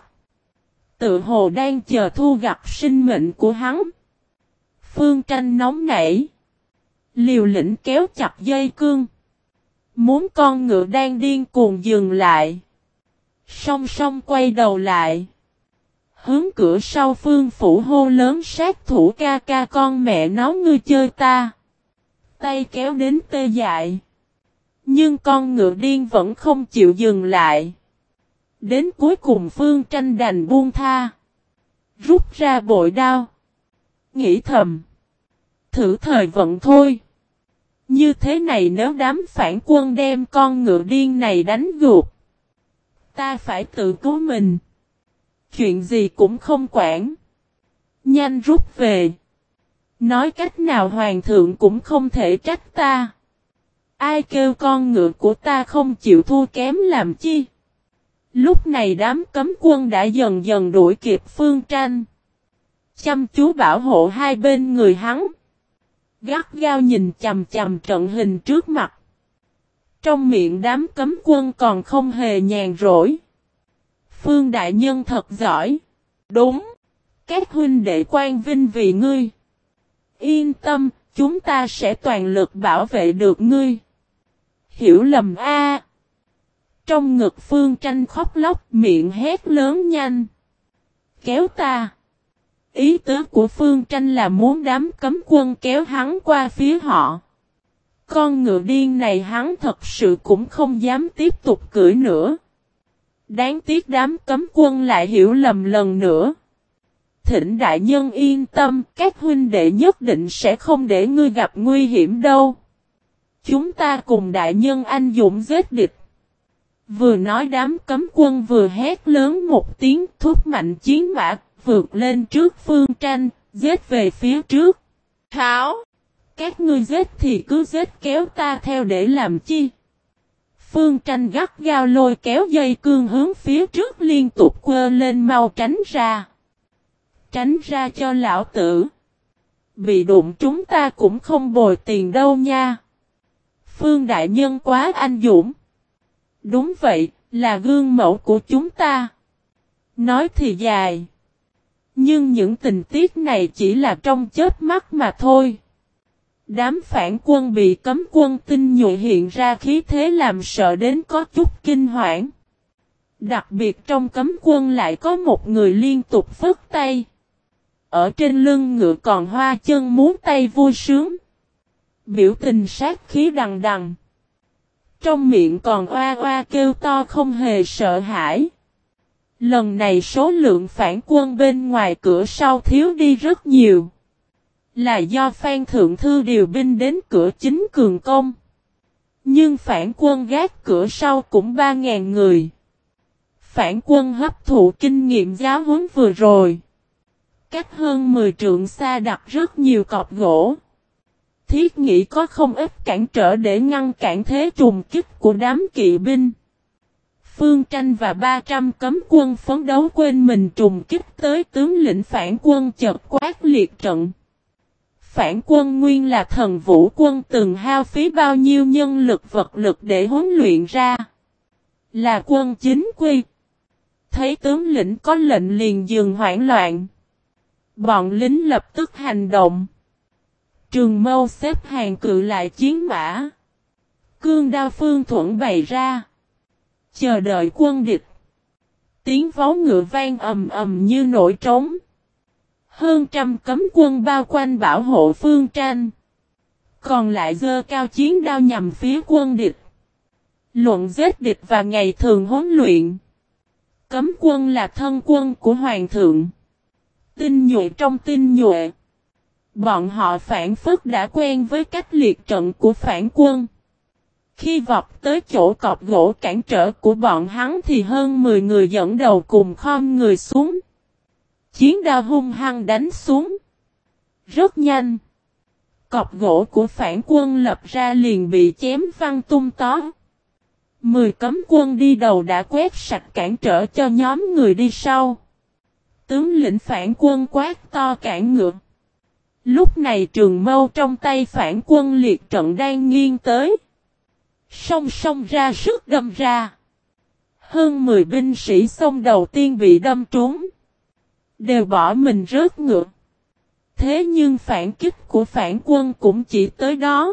Tự hồ đang chờ thu gặp sinh mệnh của hắn. Phương Tranh nóng nảy. Liều lĩnh kéo chặt dây cương. Muốn con ngựa đang điên cuồng dừng lại. Song song quay đầu lại. Hướng cửa sau Phương phủ hô lớn sát thủ ca ca con mẹ nó ngươi chơi ta. Tay kéo đến tê dại. Nhưng con ngựa điên vẫn không chịu dừng lại. Đến cuối cùng Phương Tranh đành buông tha. Rút ra bội đao. Nghĩ thầm. Thử thời vận thôi. Như thế này nếu đám phản quân đem con ngựa điên này đánh gục. Ta phải tự cứu mình. Chuyện gì cũng không quản. Nhanh rút về. Nói cách nào hoàng thượng cũng không thể trách ta. Ai kêu con ngựa của ta không chịu thua kém làm chi. Lúc này đám cấm quân đã dần dần đuổi kịp Phương Tranh. Chăm chú bảo hộ hai bên người hắn. Gắt gao nhìn chằm chằm trận hình trước mặt. Trong miệng đám cấm quân còn không hề nhàn rỗi. Phương đại nhân thật giỏi. Đúng. Các huynh đệ quan vinh vì ngươi. Yên tâm, chúng ta sẽ toàn lực bảo vệ được ngươi. Hiểu lầm a. Trong ngực Phương Tranh khóc lóc miệng hét lớn nhanh. Kéo ta. Ý tứ của Phương Tranh là muốn đám cấm quân kéo hắn qua phía họ. Con ngựa điên này hắn thật sự cũng không dám tiếp tục cưỡi nữa. Đáng tiếc đám cấm quân lại hiểu lầm lần nữa. Thỉnh đại nhân yên tâm, các huynh đệ nhất định sẽ không để ngươi gặp nguy hiểm đâu. Chúng ta cùng đại nhân anh dũng giết địch. Vừa nói đám cấm quân vừa hét lớn một tiếng thúc mạnh chiến mã, vượt lên trước Phương Tranh, giết về phía trước. Hảo! Các ngươi giết thì cứ giết kéo ta theo để làm chi? Phương Tranh gắt gao lôi kéo dây cương hướng phía trước liên tục quơ lên mau tránh ra. Tránh ra cho lão tử. Bị đụng chúng ta cũng không bồi tiền đâu nha. Phương đại nhân quá anh dũng. Đúng vậy, là gương mẫu của chúng ta. Nói thì dài. Nhưng những tình tiết này chỉ là trong chớp mắt mà thôi. Đám phản quân bị cấm quân tinh nhuệ hiện ra khí thế làm sợ đến có chút kinh hoảng. Đặc biệt trong cấm quân lại có một người liên tục phất tay. Ở trên lưng ngựa còn hoa chân múa tay vui sướng. Biểu tình sát khí đằng đằng. Trong miệng còn oa oa kêu to không hề sợ hãi. Lần này số lượng phản quân bên ngoài cửa sau thiếu đi rất nhiều. Là do Phan Thượng Thư điều binh đến cửa chính cường công. Nhưng phản quân gác cửa sau cũng 3.000 người. Phản quân hấp thụ kinh nghiệm giáo huấn vừa rồi. Cách hơn 10 trượng xa đặt rất nhiều cọc gỗ. Thiết nghĩ có không ít cản trở để ngăn cản thế trùng kích của đám kỵ binh. Phương Tranh và 300 cấm quân phấn đấu quên mình trùng kích tới tướng lĩnh phản quân chợt quát liệt trận. Phản quân nguyên là thần vũ quân từng hao phí bao nhiêu nhân lực vật lực để huấn luyện ra. Là quân chính quy. Thấy tướng lĩnh có lệnh liền dừng hoảng loạn. Bọn lính lập tức hành động. Trường mâu xếp hàng cự lại chiến mã. Cương đao phương thuẫn bày ra. Chờ đợi quân địch. Tiếng vó ngựa vang ầm ầm như nổi trống. Hơn trăm cấm quân bao quanh bảo hộ Phương Tranh. Còn lại giơ cao chiến đao nhằm phía quân địch. Luận giết địch và ngày thường huấn luyện. Cấm quân là thân quân của Hoàng thượng. Tinh nhuệ trong tinh nhuệ. Bọn họ phản phất đã quen với cách liệt trận của phản quân. Khi vọt tới chỗ cọp gỗ cản trở của bọn hắn thì hơn 10 người dẫn đầu cùng khom người xuống. Chiến đao hung hăng đánh xuống. Rất nhanh. Cọp gỗ của phản quân lập ra liền bị chém văng tung tó. 10 cấm quân đi đầu đã quét sạch cản trở cho nhóm người đi sau. Tướng lĩnh phản quân quát to cản ngựa. Lúc này trường mâu trong tay phản quân liệt trận đang nghiêng tới. Song song ra sức đâm ra. Hơn 10 binh sĩ xông đầu tiên bị đâm trúng. Đều bỏ mình rớt ngựa. Thế nhưng phản kích của phản quân cũng chỉ tới đó.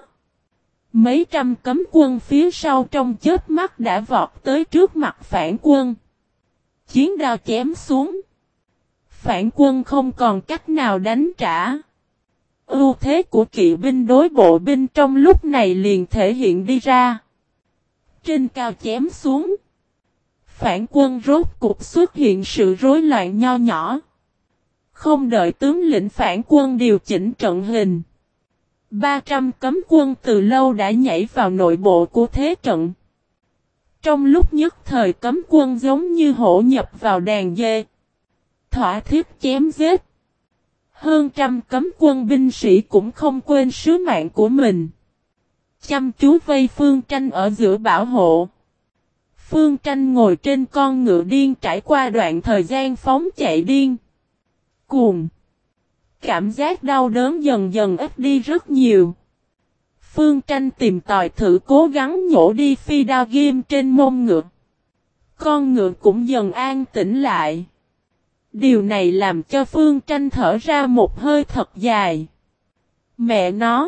Mấy trăm cấm quân phía sau trong chớp mắt đã vọt tới trước mặt phản quân. Chiến đao chém xuống. Phản quân không còn cách nào đánh trả. Ưu thế của kỵ binh đối bộ binh trong lúc này liền thể hiện đi ra. Trên cao chém xuống. phản quân rốt cục xuất hiện sự rối loạn nho nhỏ. Không đợi tướng lĩnh phản quân điều chỉnh trận hình. 300 cấm quân từ lâu đã nhảy vào nội bộ của thế trận. Trong lúc nhất thời cấm quân giống như hổ nhập vào đàn dê. Thỏa thiết chém giết. Hơn trăm cấm quân binh sĩ cũng không quên sứ mạng của mình. Chăm chú vây Phương Tranh ở giữa bảo hộ. Phương Tranh ngồi trên con ngựa điên trải qua đoạn thời gian phóng chạy điên. Cuồng. Cảm giác đau đớn dần dần ít đi rất nhiều. Phương Tranh tìm tòi thử cố gắng nhổ đi phi đao ghim trên mông ngựa. Con ngựa cũng dần an tĩnh lại. Điều này làm cho Phương Tranh thở ra một hơi thật dài. Mẹ nó!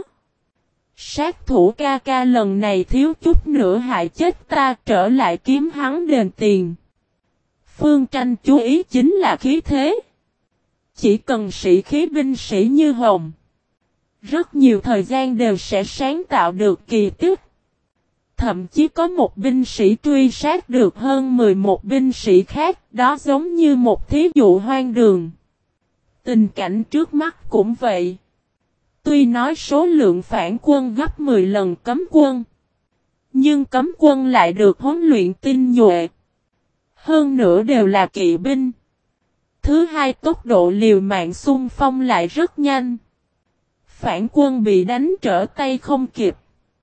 Sát thủ ca ca lần này thiếu chút nữa hại chết ta, trở lại kiếm hắn đền tiền. Phương Tranh chú ý chính là khí thế. Chỉ cần sĩ khí binh sĩ như hồng. Rất nhiều thời gian đều sẽ sáng tạo được kỳ tích. Thậm chí có một binh sĩ truy sát được hơn 11 binh sĩ khác, đó giống như một thí dụ hoang đường. Tình cảnh trước mắt cũng vậy. Tuy nói số lượng phản quân gấp 10 lần cấm quân, nhưng cấm quân lại được huấn luyện tinh nhuệ. Hơn nữa đều là kỵ binh. Thứ hai, tốc độ liều mạng xung phong lại rất nhanh. Phản quân bị đánh trở tay không kịp.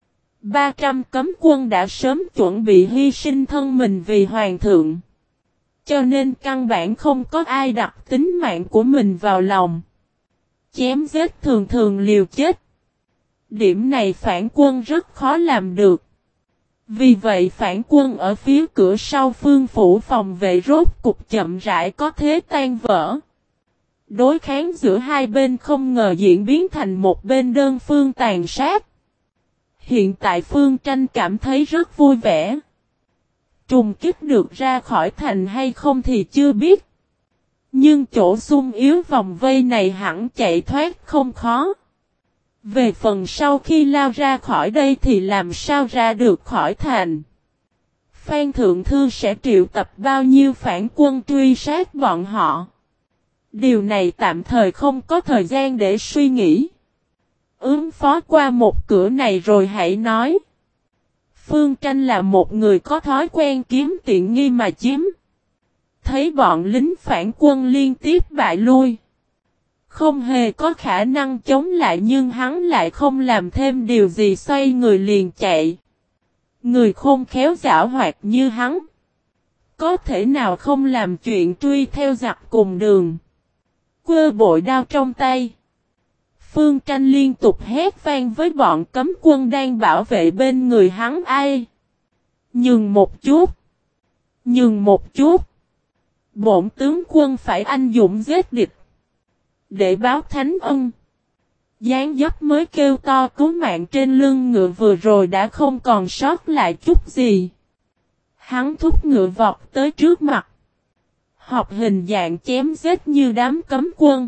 300 cấm quân đã sớm chuẩn bị hy sinh thân mình vì hoàng thượng. Cho nên căn bản không có ai đặt tính mạng của mình vào lòng. Chém giết thường thường liều chết. Điểm này phản quân rất khó làm được. Vì vậy phản quân ở phía cửa sau Phương phủ phòng vệ rốt cục chậm rãi có thế tan vỡ. Đối kháng giữa hai bên không ngờ diễn biến thành một bên đơn phương tàn sát. Hiện tại Phương Tranh cảm thấy rất vui vẻ. Trùng kích được ra khỏi thành hay không thì chưa biết. Nhưng chỗ xung yếu vòng vây này hẳn chạy thoát không khó. Về phần sau khi lao ra khỏi đây thì làm sao ra được khỏi thành. Phan Thượng Thư sẽ triệu tập bao nhiêu phản quân truy sát bọn họ. Điều này tạm thời không có thời gian để suy nghĩ. Ứng phó qua một cửa này rồi hãy nói. Phương Tranh là một người có thói quen kiếm tiện nghi mà chiếm. Thấy bọn lính phản quân liên tiếp bại lui. Không hề có khả năng chống lại nhưng hắn lại không làm thêm điều gì, xoay người liền chạy. Người khôn khéo giảo hoạt như hắn. Có thể nào không làm chuyện truy theo giặc cùng đường. Quơ bội đao trong tay. Phương Tranh liên tục hét vang với bọn cấm quân đang bảo vệ bên người hắn. Ai? Nhường một chút. Nhường một chút. Bổn tướng quân phải anh dũng giết địch. Để báo thánh ân. Gián dấp mới kêu to cứu mạng trên lưng ngựa vừa rồi đã không còn sót lại chút gì. Hắn thúc ngựa vọt tới trước mặt. Học hình dạng chém giết như đám cấm quân.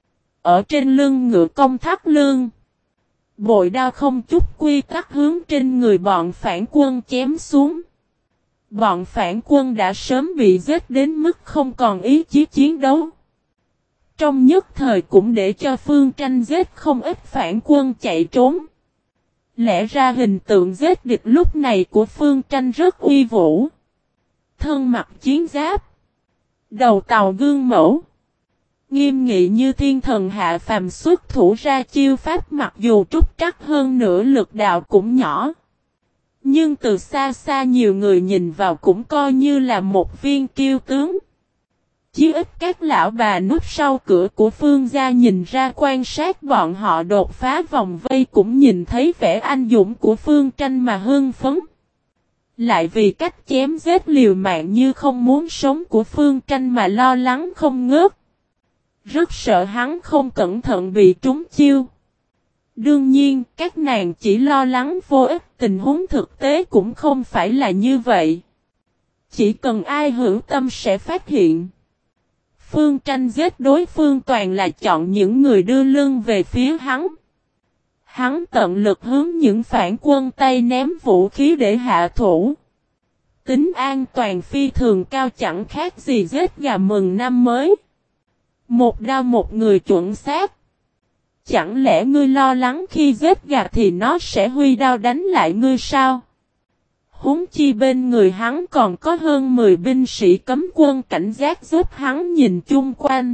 Ở trên lưng ngựa cong thắt lưng. Bội đao không chút quy tắc hướng trên người bọn phản quân chém xuống. Bọn phản quân đã sớm bị giết đến mức không còn ý chí chiến đấu. Trong nhất thời cũng để cho Phương Tranh giết không ít phản quân chạy trốn. Lẽ ra hình tượng giết địch lúc này của Phương Tranh rất uy vũ. Thân mặc chiến giáp. Đầu tàu gương mẫu. Nghiêm nghị như thiên thần hạ phàm xuất thủ ra chiêu pháp, mặc dù trúc trắc hơn nữa lực đạo cũng nhỏ. Nhưng từ xa xa nhiều người nhìn vào cũng coi như là một viên kiêu tướng. Chí ít các lão bà núp sau cửa của Phương gia nhìn ra quan sát bọn họ đột phá vòng vây cũng nhìn thấy vẻ anh dũng của Phương Tranh mà hưng phấn. Lại vì cách chém giết liều mạng như không muốn sống của Phương Tranh mà lo lắng không ngớt. Rất sợ hắn không cẩn thận bị trúng chiêu. Đương nhiên, các nàng chỉ lo lắng vô ích, tình huống thực tế cũng không phải là như vậy. Chỉ cần ai hữu tâm sẽ phát hiện. Phương Tranh giết đối phương toàn là chọn những người đưa lưng về phía hắn. Hắn tận lực hướng những phản quân tay ném vũ khí để hạ thủ. tính an toàn phi thường cao chẳng khác gì giết gà mừng năm mới. Một đao một người chuẩn xác. Chẳng lẽ ngươi lo lắng khi giết gà thì nó sẽ huy đao đánh lại ngươi sao? Huống chi bên người hắn còn có hơn 10 binh sĩ cấm quân cảnh giác giúp hắn nhìn chung quanh.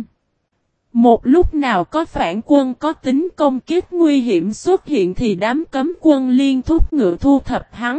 Một lúc nào có phản quân có tính công kích nguy hiểm xuất hiện thì đám cấm quân liên thúc ngựa thu thập hắn.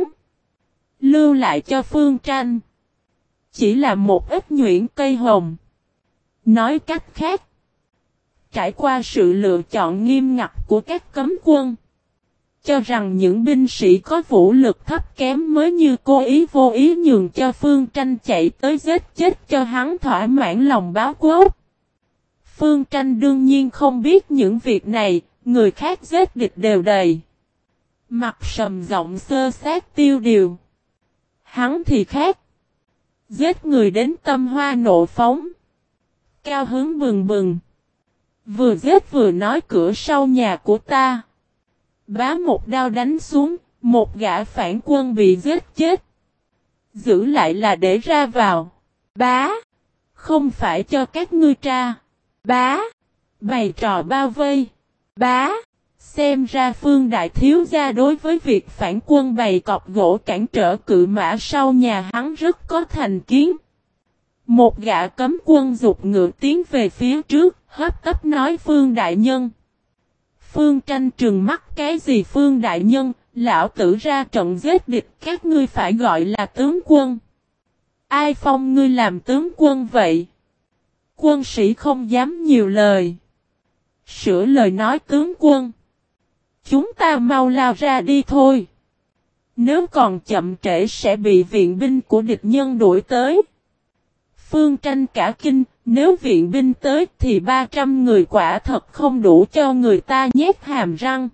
Lưu lại cho Phương Tranh chỉ là một ít nhuyễn cây hồng. Nói cách khác, trải qua sự lựa chọn nghiêm ngặt của các cấm quân, cho rằng những binh sĩ có vũ lực thấp kém mới như cố ý vô ý nhường cho Phương Tranh chạy tới giết chết cho hắn thỏa mãn lòng báo quốc. Phương Tranh đương nhiên không biết những việc này, người khác giết địch đều đầy. Mặt sầm rộng sơ sát tiêu điều. Hắn thì khác. Giết người đến tâm hoa nộ phóng. Cao hứng bừng bừng. Vừa giết vừa nói cửa sau nhà của ta. Bá một đao đánh xuống, một gã phản quân bị giết chết. Giữ lại là để ra vào. Bá. Không phải cho các ngươi tra. Bá. Bày trò bao vây. Bá. Xem ra Phương Đại Thiếu Gia đối với việc phản quân bày cọc gỗ cản trở cự mã sau nhà hắn rất có thành kiến. Một gã cấm quân giục ngựa tiến về phía trước, hấp tấp nói Phương Đại Nhân. Phương Tranh trừng mắt cái gì Phương Đại Nhân, lão tử ra trận giết địch các ngươi phải gọi là tướng quân. Ai phong ngươi làm tướng quân vậy? Quân sĩ không dám nhiều lời. Sửa lời nói tướng quân. Chúng ta mau lao ra đi thôi. Nếu còn chậm trễ sẽ bị viện binh của địch nhân đuổi tới. Phương Tranh cả kinh, nếu viện binh tới thì 300 người quả thật không đủ cho người ta nhét hàm răng.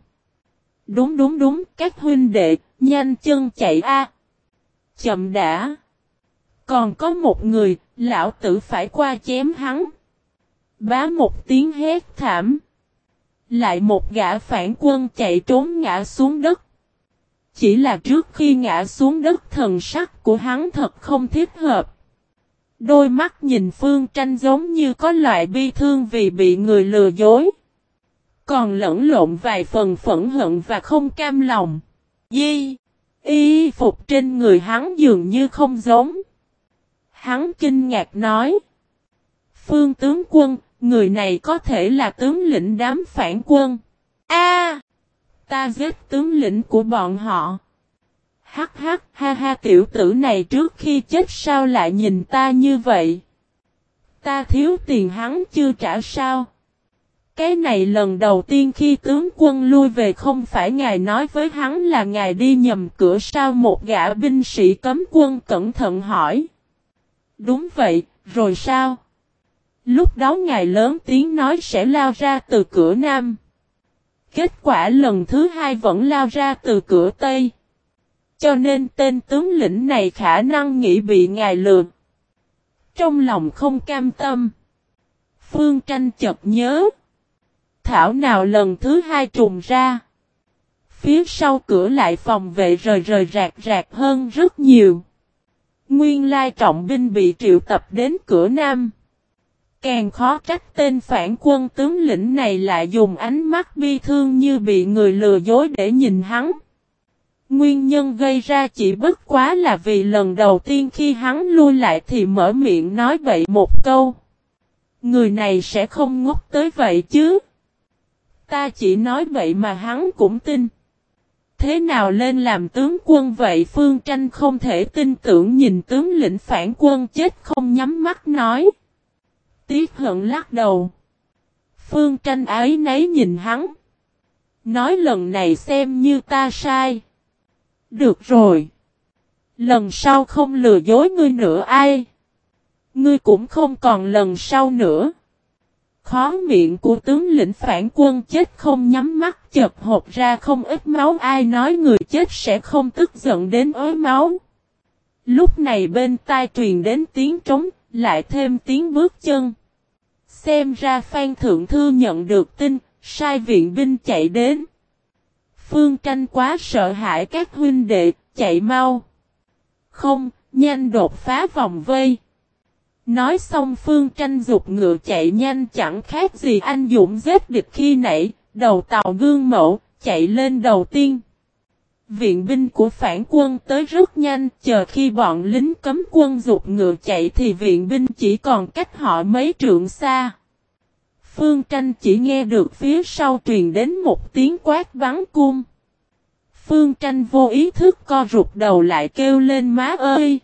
Đúng, các huynh đệ, nhanh chân chạy a. Chậm đã. Còn có một người, lão tử phải qua chém hắn. Bá một tiếng hét thảm. Lại một gã phản quân chạy trốn ngã xuống đất. Chỉ là trước khi ngã xuống đất thần sắc của hắn thật không thích hợp. Đôi mắt nhìn Phương Tranh giống như có loại bi thương vì bị người lừa dối. Còn lẫn lộn vài phần phẫn hận và không cam lòng. Y phục trên người hắn dường như không giống. Hắn kinh ngạc nói. Phương tướng quân, người này có thể là tướng lĩnh đám phản quân. Ta giết tướng lĩnh của bọn họ. Hắc ha tiểu tử này trước khi chết sao lại nhìn ta như vậy? Ta thiếu tiền hắn chưa trả sao? Cái này lần đầu tiên khi tướng quân lui về không phải ngài nói với hắn là ngài đi nhầm cửa sao một gã binh sĩ cấm quân cẩn thận hỏi. Đúng vậy, rồi sao? Lúc đó ngài lớn tiếng nói sẽ lao ra từ cửa Nam. Kết quả lần thứ hai vẫn lao ra từ cửa Tây. Cho nên tên tướng lĩnh này khả năng nghĩ bị ngài lừa. Trong lòng không cam tâm. Phương Tranh chợt nhớ. Thảo nào lần thứ hai trùng ra. Phía sau cửa lại phòng vệ rời rạc hơn rất nhiều. Nguyên lai trọng binh bị triệu tập đến cửa Nam. Càng khó trách tên phản quân tướng lĩnh này lại dùng ánh mắt bi thương như bị người lừa dối để nhìn hắn. Nguyên nhân gây ra chỉ bất quá là vì lần đầu tiên khi hắn lui lại thì mở miệng nói bậy một câu. Người này sẽ không ngốc tới vậy chứ. Ta chỉ nói bậy mà hắn cũng tin. Thế nào lên làm tướng quân vậy? Phương Tranh không thể tin tưởng nhìn tướng lĩnh phản quân chết không nhắm mắt nói. Tiếc hận lắc đầu. Phương Tranh áy náy nhìn hắn. Nói lần này xem như ta sai. Được rồi. Lần sau không lừa dối ngươi nữa ai. Ngươi cũng không còn lần sau nữa. Khó miệng của tướng lĩnh phản quân chết không nhắm mắt chợt hột ra không ít máu. Ai nói người chết sẽ không tức giận đến ối máu. Lúc này bên tai truyền đến tiếng trống, lại thêm tiếng bước chân. Xem ra Phan Thượng Thư nhận được tin, sai viện binh chạy đến. Phương Tranh quá sợ hãi các huynh đệ, chạy mau. Không, nhanh đột phá vòng vây. Nói xong Phương Tranh giục ngựa chạy nhanh chẳng khác gì anh dũng giết địch khi nãy, đầu tàu gương mẫu, chạy lên đầu tiên. Viện binh của phản quân tới rất nhanh, chờ khi bọn lính cấm quân giục ngựa chạy thì viện binh chỉ còn cách họ mấy trượng xa. Phương Tranh chỉ nghe được phía sau truyền đến một tiếng quát bắn cung. Phương Tranh vô ý thức co rụt đầu lại kêu lên má ơi!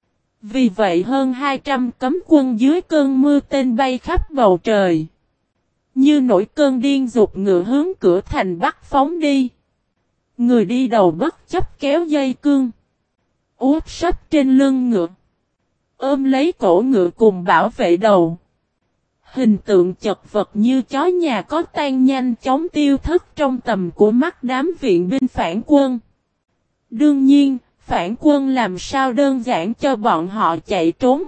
Vì vậy hơn 200 cấm quân dưới cơn mưa tên bay khắp bầu trời. Như nổi cơn điên giục ngựa hướng cửa thành Bắc phóng đi. Người đi đầu bất chấp kéo dây cương. Úp sấp trên lưng ngựa. Ôm lấy cổ ngựa cùng bảo vệ đầu. Hình tượng chật vật như chó nhà có tan nhanh chóng tiêu thất trong tầm của mắt đám viện binh phản quân. Đương nhiên, phản quân làm sao đơn giản cho bọn họ chạy trốn.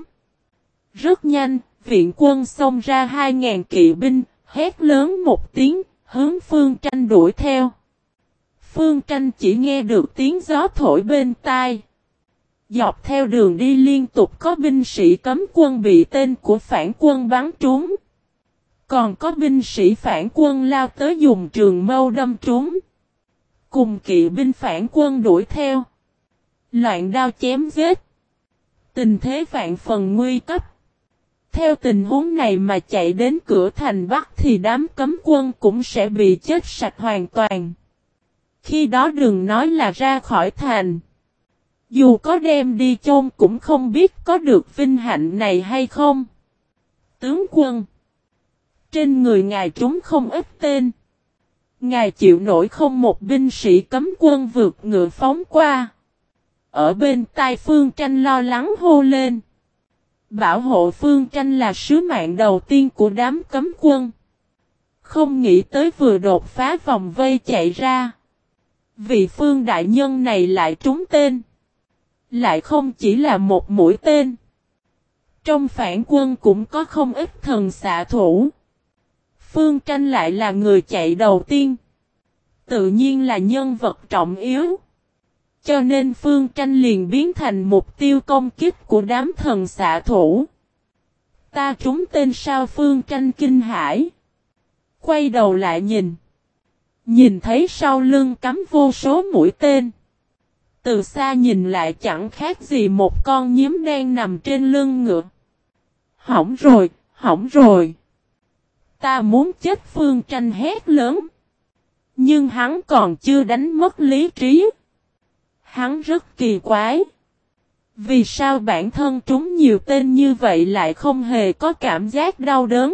Rất nhanh, viện quân xông ra 2.000 kỵ binh, hét lớn một tiếng, hướng Phương Tranh đuổi theo. Phương Tranh chỉ nghe được tiếng gió thổi bên tai. Dọc theo đường đi liên tục có binh sĩ cấm quân bị tên của phản quân bắn trúng. Còn có binh sĩ phản quân lao tới dùng trường mâu đâm trúng. Cùng kỵ binh phản quân đuổi theo. Loạn đao chém giết. Tình thế vạn phần nguy cấp. Theo tình huống này mà chạy đến cửa thành Bắc thì đám cấm quân cũng sẽ bị chết sạch hoàn toàn. Khi đó đừng nói là ra khỏi thành. Dù có đem đi chôn cũng không biết có được vinh hạnh này hay không. Tướng quân. Trên người ngài trúng không ít tên. Ngài chịu nổi không một binh sĩ cấm quân vượt ngựa phóng qua. Ở bên tai Phương Tranh lo lắng hô lên. Bảo hộ Phương Tranh là sứ mạng đầu tiên của đám cấm quân. Không nghĩ tới vừa đột phá vòng vây chạy ra. Vị Phương đại nhân này lại trúng tên. Lại không chỉ là một mũi tên. Trong phản quân cũng có không ít thần xạ thủ. Phương Tranh lại là người chạy đầu tiên. Tự nhiên là nhân vật trọng yếu. Cho nên Phương Tranh liền biến thành mục tiêu công kích của đám thần xạ thủ. Ta trúng tên sao? Phương Tranh kinh hãi. Quay đầu lại nhìn. Nhìn thấy sau lưng cắm vô số mũi tên. Từ xa nhìn lại chẳng khác gì một con nhím đang nằm trên lưng ngựa. Hỏng rồi, hỏng rồi. Ta muốn chết! Phương Tranh hét lớn. Nhưng hắn còn chưa đánh mất lý trí. Hắn rất kỳ quái. Vì sao bản thân trúng nhiều tên như vậy lại không hề có cảm giác đau đớn?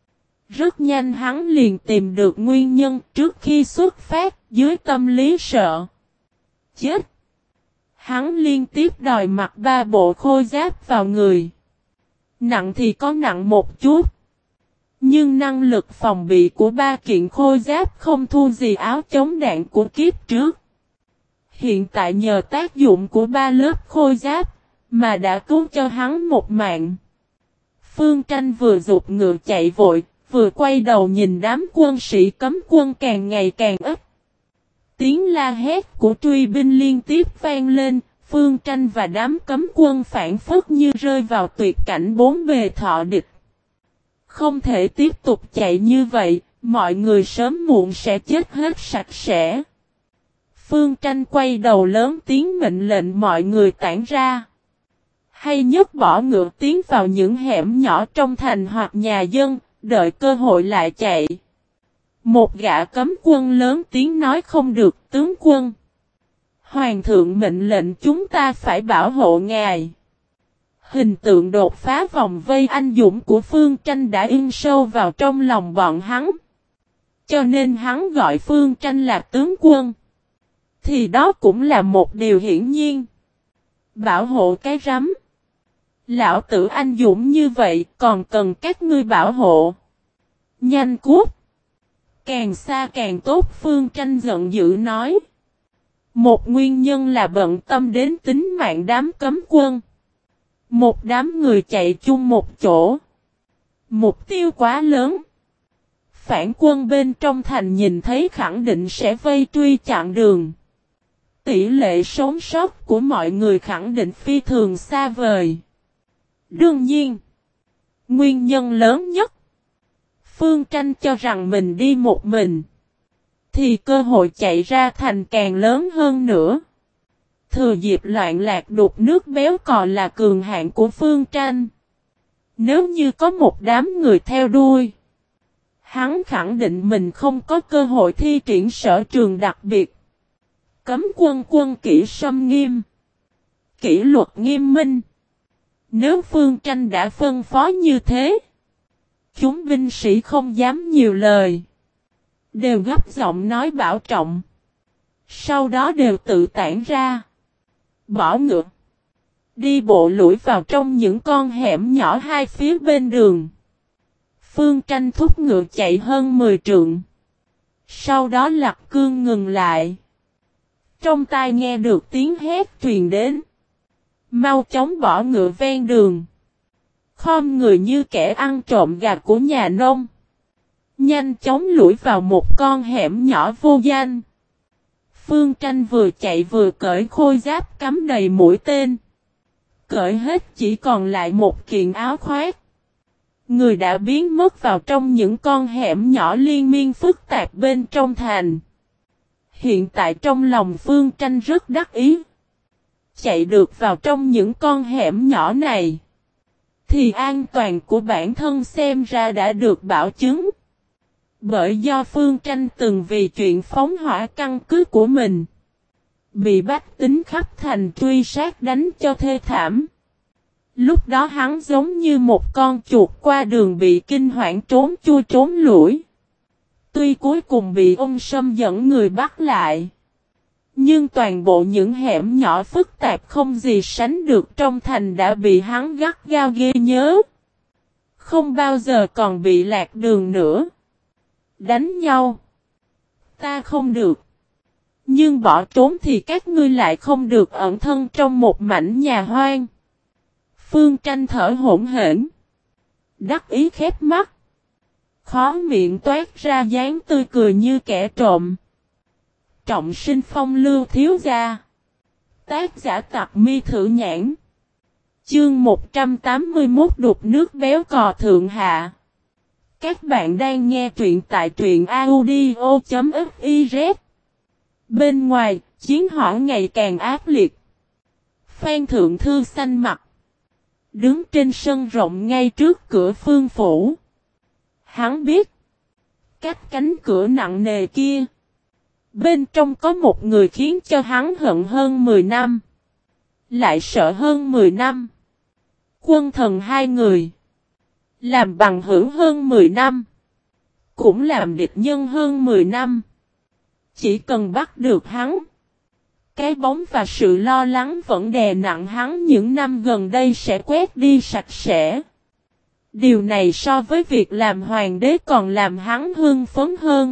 Rất nhanh hắn liền tìm được nguyên nhân trước khi xuất phát dưới tâm lý sợ chết. Hắn liên tiếp đòi mặc 3 bộ khôi giáp vào người. Nặng thì có nặng một chút. Nhưng năng lực phòng bị của 3 kiện khôi giáp không thua gì áo chống đạn của kiếp trước. Hiện tại nhờ tác dụng của 3 lớp khôi giáp mà đã cứu cho hắn một mạng. Phương Tranh vừa giục ngựa chạy vội, vừa quay đầu nhìn đám quân sĩ cấm quân càng ngày càng ít. Tiếng la hét của truy binh liên tiếp vang lên, Phương Tranh và đám cấm quân phản phất như rơi vào tuyệt cảnh bốn bề thọ địch. Không thể tiếp tục chạy như vậy, mọi người sớm muộn sẽ chết hết sạch sẽ. Phương Tranh quay đầu lớn tiếng mệnh lệnh mọi người tản ra. Hay nhất bỏ ngựa tiến vào những hẻm nhỏ trong thành hoặc nhà dân, đợi cơ hội lại chạy. Một gã cấm quân lớn tiếng nói không được tướng quân. Hoàng thượng mệnh lệnh chúng ta phải bảo hộ ngài. Hình tượng đột phá vòng vây anh dũng của Phương Tranh đã in sâu vào trong lòng bọn hắn. Cho nên hắn gọi Phương Tranh là tướng quân. Thì đó cũng là một điều hiển nhiên. Bảo hộ cái rắm. Lão tử anh dũng như vậy còn cần các ngươi bảo hộ. Nhanh cút. Càng xa càng tốt. Phương Tranh giận dữ nói. Một nguyên nhân là bận tâm đến tính mạng đám cấm quân. Một đám người chạy chung một chỗ. Mục tiêu quá lớn. Phản quân bên trong thành nhìn thấy khẳng định sẽ vây truy chặn đường. tỷ lệ sống sót của mọi người khẳng định phi thường xa vời. Đương nhiên, nguyên nhân lớn nhất, Phương Tranh cho rằng mình đi một mình, thì cơ hội chạy ra thành càng lớn hơn nữa. Thừa dịp loạn lạc đục nước béo cò là cường hạn của Phương Tranh. Nếu như có một đám người theo đuôi, hắn khẳng định mình không có cơ hội thi triển sở trường đặc biệt. Cấm quân quân kỷ xâm nghiêm, kỷ luật nghiêm minh. Nếu Phương Tranh đã phân phó như thế, chúng binh sĩ không dám nhiều lời, đều gấp giọng nói bảo trọng. Sau đó đều tự tản ra, bỏ ngựa, đi bộ lủi vào trong những con hẻm nhỏ hai phía bên đường. Phương Tranh thúc ngựa chạy hơn 10 trượng. Sau đó Lạc Cương ngừng lại. Trong tai nghe được tiếng hét truyền đến. Mau chóng bỏ ngựa ven đường. Khom người như kẻ ăn trộm gà của nhà nông. Nhanh chóng lủi vào một con hẻm nhỏ vô danh. Phương Tranh vừa chạy vừa cởi khôi giáp cắm đầy mũi tên. Cởi hết chỉ còn lại một kiện áo khoác. Người đã biến mất vào trong những con hẻm nhỏ liên miên phức tạp bên trong thành. Hiện tại trong lòng Phương Tranh rất đắc ý. Chạy được vào trong những con hẻm nhỏ này, thì an toàn của bản thân xem ra đã được bảo chứng. Bởi do Phương Tranh từng vì chuyện phóng hỏa căn cứ của mình, bị bách tính khắp thành truy sát đánh cho thê thảm. Lúc đó hắn giống như một con chuột qua đường bị kinh hoảng trốn chui trốn lủi. Tuy cuối cùng bị ông Sâm dẫn người bắt lại, nhưng toàn bộ những hẻm nhỏ phức tạp không gì sánh được trong thành đã bị hắn gắt gao ghi nhớ. Không bao giờ còn bị lạc đường nữa. Đánh nhau, ta không được. Nhưng bỏ trốn thì các ngươi lại không được ẩn thân trong một mảnh nhà hoang. Phương Tranh thở hổn hển, đắc ý khép mắt, khóe miệng toát ra dáng tươi cười như kẻ trộm. Trọng sinh phong lưu thiếu gia. Tác giả Tặc Mi Thử Nhãn. Chương 181 đục nước béo cò thượng hạ. Các bạn đang nghe truyện tại truyện audio.fiz. Bên ngoài, chiến hỏa ngày càng ác liệt. Phan Thượng Thư xanh mặt, đứng trên sân rộng ngay trước cửa Phương phủ. Hắn biết, cách cánh cửa nặng nề kia, bên trong có một người khiến cho hắn hận hơn 10 năm, lại sợ hơn 10 năm. Quân thần hai người, làm bằng hữu hơn 10 năm, cũng làm địch nhân hơn 10 năm. Chỉ cần bắt được hắn, cái bóng và sự lo lắng vẫn đè nặng hắn những năm gần đây sẽ quét đi sạch sẽ. Điều này so với việc làm hoàng đế còn làm hắn hưng phấn hơn.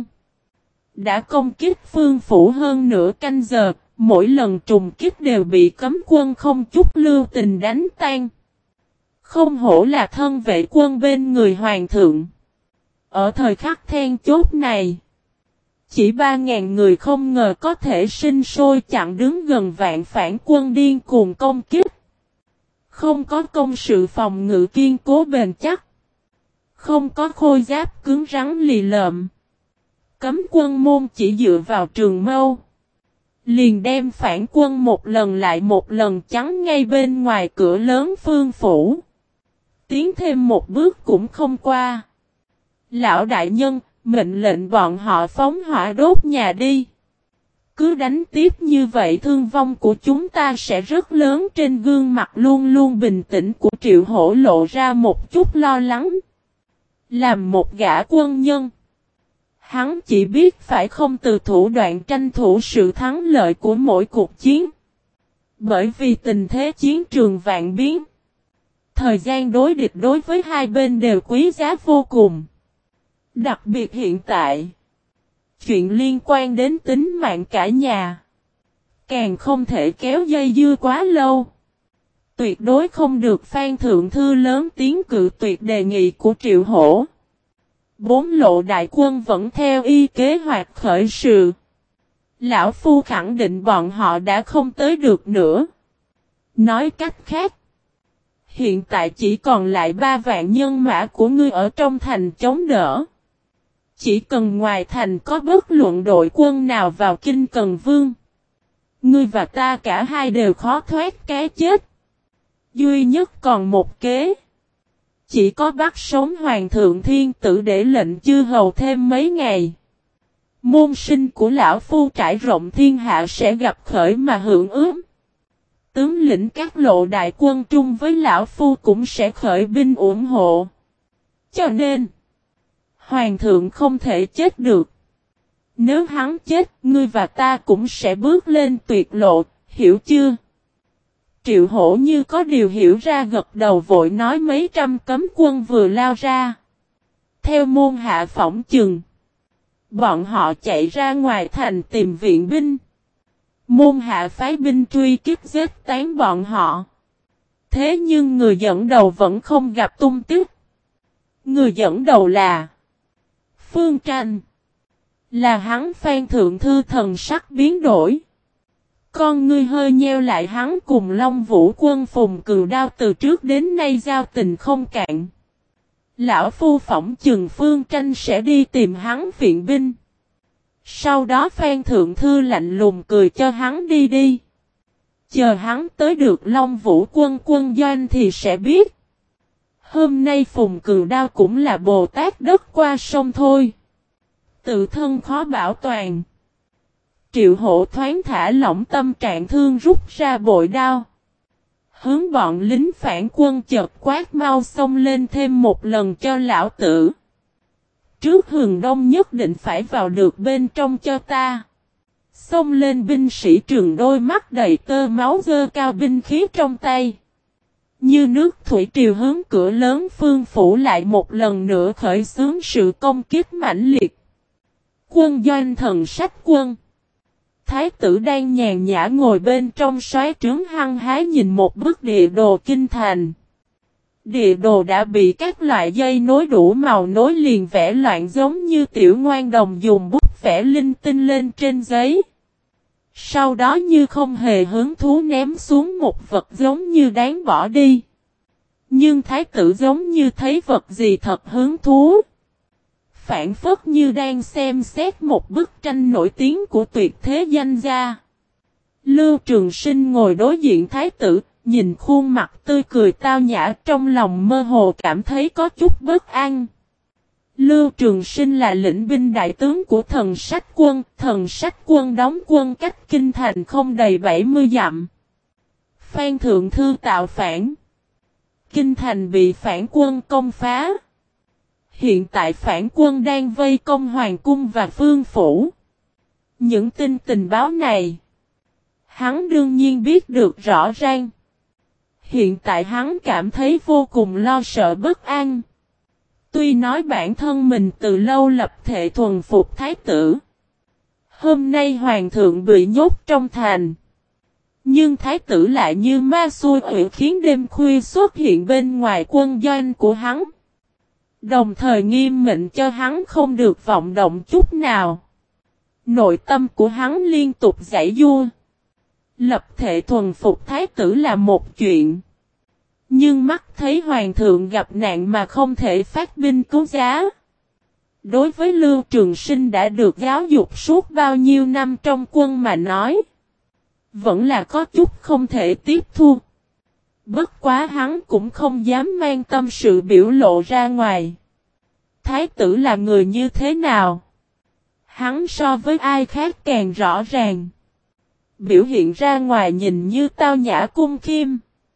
Đã công kích Phương phủ hơn nửa canh giờ, mỗi lần trùng kích đều bị cấm quân không chút lưu tình đánh tan. Không hổ là thân vệ quân bên người hoàng thượng. Ở thời khắc then chốt này, chỉ 3.000 người không ngờ có thể sinh sôi chặn đứng gần vạn phản quân điên cuồng công kích. Không có công sự phòng ngự kiên cố bền chắc, không có khôi giáp cứng rắn lì lợm. Cấm quân môn chỉ dựa vào trường mâu, liền đem phản quân một lần lại một lần chắn ngay bên ngoài cửa lớn Phương phủ. Tiến thêm một bước cũng không qua. Lão đại nhân, mệnh lệnh bọn họ phóng hỏa đốt nhà đi. Cứ đánh tiếp như vậy thương vong của chúng ta sẽ rất lớn. Trên gương mặt luôn luôn bình tĩnh của Triệu Hổ lộ ra một chút lo lắng. Làm một gã quân nhân, hắn chỉ biết phải không từ thủ đoạn tranh thủ sự thắng lợi của mỗi cuộc chiến. Bởi vì tình thế chiến trường vạn biến, thời gian đối địch đối với hai bên đều quý giá vô cùng. Đặc biệt hiện tại, chuyện liên quan đến tính mạng cả nhà, càng không thể kéo dây dưa quá lâu. Tuyệt đối không được Phan Thượng Thư lớn tiếng cự tuyệt đề nghị của Triệu Hổ. 4 lộ đại quân vẫn theo y kế hoạch khởi sự. Lão Phu khẳng định bọn họ đã không tới được nữa. Nói cách khác, hiện tại chỉ còn lại 3 vạn nhân mã của ngươi ở trong thành chống đỡ. Chỉ cần ngoài thành có bất luận đội quân nào vào Kinh Cần Vương, ngươi và ta cả hai đều khó thoát cái chết. Duy nhất còn một kế. Chỉ có bắt sống Hoàng thượng Thiên Tử để lệnh chư hầu thêm mấy ngày. Môn sinh của lão Phu trải rộng thiên hạ sẽ gặp khởi mà hưởng ướm. Tướng lĩnh các lộ đại quân trung với lão Phu cũng sẽ khởi binh ủng hộ. Cho nên, Hoàng thượng không thể chết được. Nếu hắn chết, ngươi và ta cũng sẽ bước lên tuyệt lộ, hiểu chưa? Triệu Hổ như có điều hiểu ra gật đầu vội nói mấy trăm cấm quân vừa lao ra. Theo môn hạ phỏng chừng, bọn họ chạy ra ngoài thành tìm viện binh. Môn hạ phái binh truy kích giết tán bọn họ. Thế nhưng người dẫn đầu vẫn không gặp tung tích. Người dẫn đầu là Phương Tranh. Là hắn. Phan Thượng Thư thần sắc biến đổi. Con ngươi hơi nheo lại, hắn cùng Long Vũ Quân Phùng Cừu Đao từ trước đến nay giao tình không cạn. Lão Phu phỏng chừng Phương Tranh sẽ đi tìm hắn viện binh. Sau đó Phan Thượng Thư lạnh lùng cười cho hắn đi đi. Chờ hắn tới được Long Vũ quân doanh thì sẽ biết. Hôm nay Phùng Cừu Đao cũng là Bồ Tát đất qua sông thôi. Tự thân khó bảo toàn. Triệu Hổ thoáng thả lỏng tâm trạng thương rút ra bội đao. Hướng bọn lính phản quân chợt quát mau xông lên thêm một lần cho lão tử. Trước Hừng Đông nhất định phải vào được bên trong cho ta. Xông lên binh sĩ Trường đôi mắt đầy tơ máu giơ cao binh khí trong tay. Như nước thủy triều hướng cửa lớn Phương Phủ lại một lần nữa khởi xướng sự công kích mãnh liệt. Quân doanh thần sách quân. Thái tử đang nhàn nhã ngồi bên trong soái trướng hăng hái nhìn một bức địa đồ kinh thành. Địa đồ đã bị các loại dây nối đủ màu nối liền vẽ loạn giống như tiểu ngoan đồng dùng bút vẽ linh tinh lên trên giấy. Sau đó như không hề hứng thú ném xuống một vật giống như đáng bỏ đi. Nhưng thái tử giống như thấy vật gì thật hứng thú. Phản phất như đang xem xét một bức tranh nổi tiếng của tuyệt thế danh gia. Lưu Trường Sinh ngồi đối diện thái tử, nhìn khuôn mặt tươi cười tao nhã, trong lòng mơ hồ cảm thấy có chút bất an. Lưu Trường Sinh là lĩnh binh đại tướng của thần sách quân đóng quân cách kinh thành không đầy 70 dặm. Phan Thượng Thư tạo phản. Kinh thành bị phản quân công phá. Hiện tại phản quân đang vây công Hoàng cung và Phương Phủ. Những tin tình báo này, hắn đương nhiên biết được rõ ràng. Hiện tại hắn cảm thấy vô cùng lo sợ bất an. Tuy nói bản thân mình từ lâu lập thệ thuần phục thái tử. Hôm nay hoàng thượng bị nhốt trong thành. Nhưng thái tử lại như ma xui quỷ khiến đêm khuya xuất hiện bên ngoài quân doanh của hắn. Đồng thời nghiêm mệnh cho hắn không được vọng động chút nào. Nội tâm của hắn liên tục giãy giụa. Lập thệ thuần phục thái tử là một chuyện. Nhưng mắt thấy hoàng thượng gặp nạn mà không thể phát binh cứu giá. Đối với Lưu Trường Sinh đã được giáo dục suốt bao nhiêu năm trong quân mà nói, vẫn là có chút không thể tiếp thu. Bất quá hắn cũng không dám mang tâm sự biểu lộ ra ngoài. Thái tử là người như thế nào? Hắn so với ai khác càng rõ ràng. Biểu hiện ra ngoài nhìn như tao nhã cung khiêm.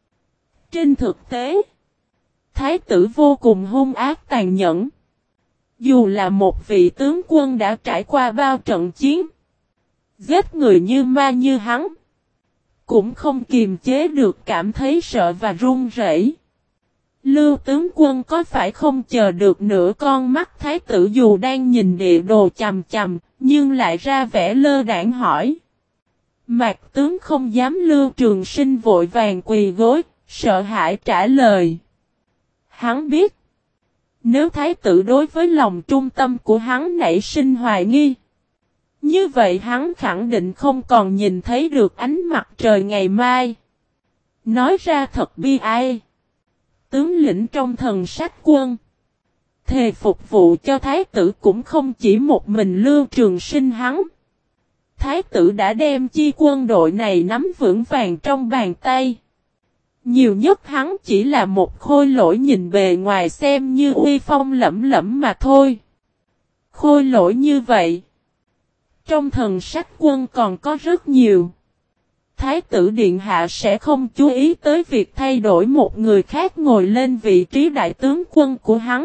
Trên thực tế, thái tử vô cùng hung ác tàn nhẫn. Dù là một vị tướng quân đã trải qua bao trận chiến, giết người như ma như hắn, cũng không kiềm chế được cảm thấy sợ và run rẩy. Lưu tướng quân có phải không chờ được nửa con mắt thái tử dù đang nhìn địa đồ chằm chằm, nhưng lại ra vẻ lơ đãng hỏi. Mạc tướng không dám. Lưu Trường Sinh vội vàng quỳ gối, sợ hãi trả lời. Hắn biết, nếu thái tử đối với lòng trung tâm của hắn nảy sinh hoài nghi, Như vậy hắn khẳng định không còn nhìn thấy được ánh mặt trời ngày mai. Nói ra thật bi ai. Tướng lĩnh trong Thần Sách Quân. Thề phục vụ cho thái tử cũng không chỉ một mình Lưu Trường Sinh hắn. Thái tử đã đem chi quân đội này nắm vững vàng trong bàn tay. Nhiều nhất hắn chỉ là một khôi lỗi nhìn bề ngoài xem như uy phong lẫm lẫm mà thôi. Khôi lỗi như vậy. Trong Thần Sách Quân còn có rất nhiều. Thái tử Điện Hạ sẽ không chú ý tới việc thay đổi một người khác ngồi lên vị trí đại tướng quân của hắn.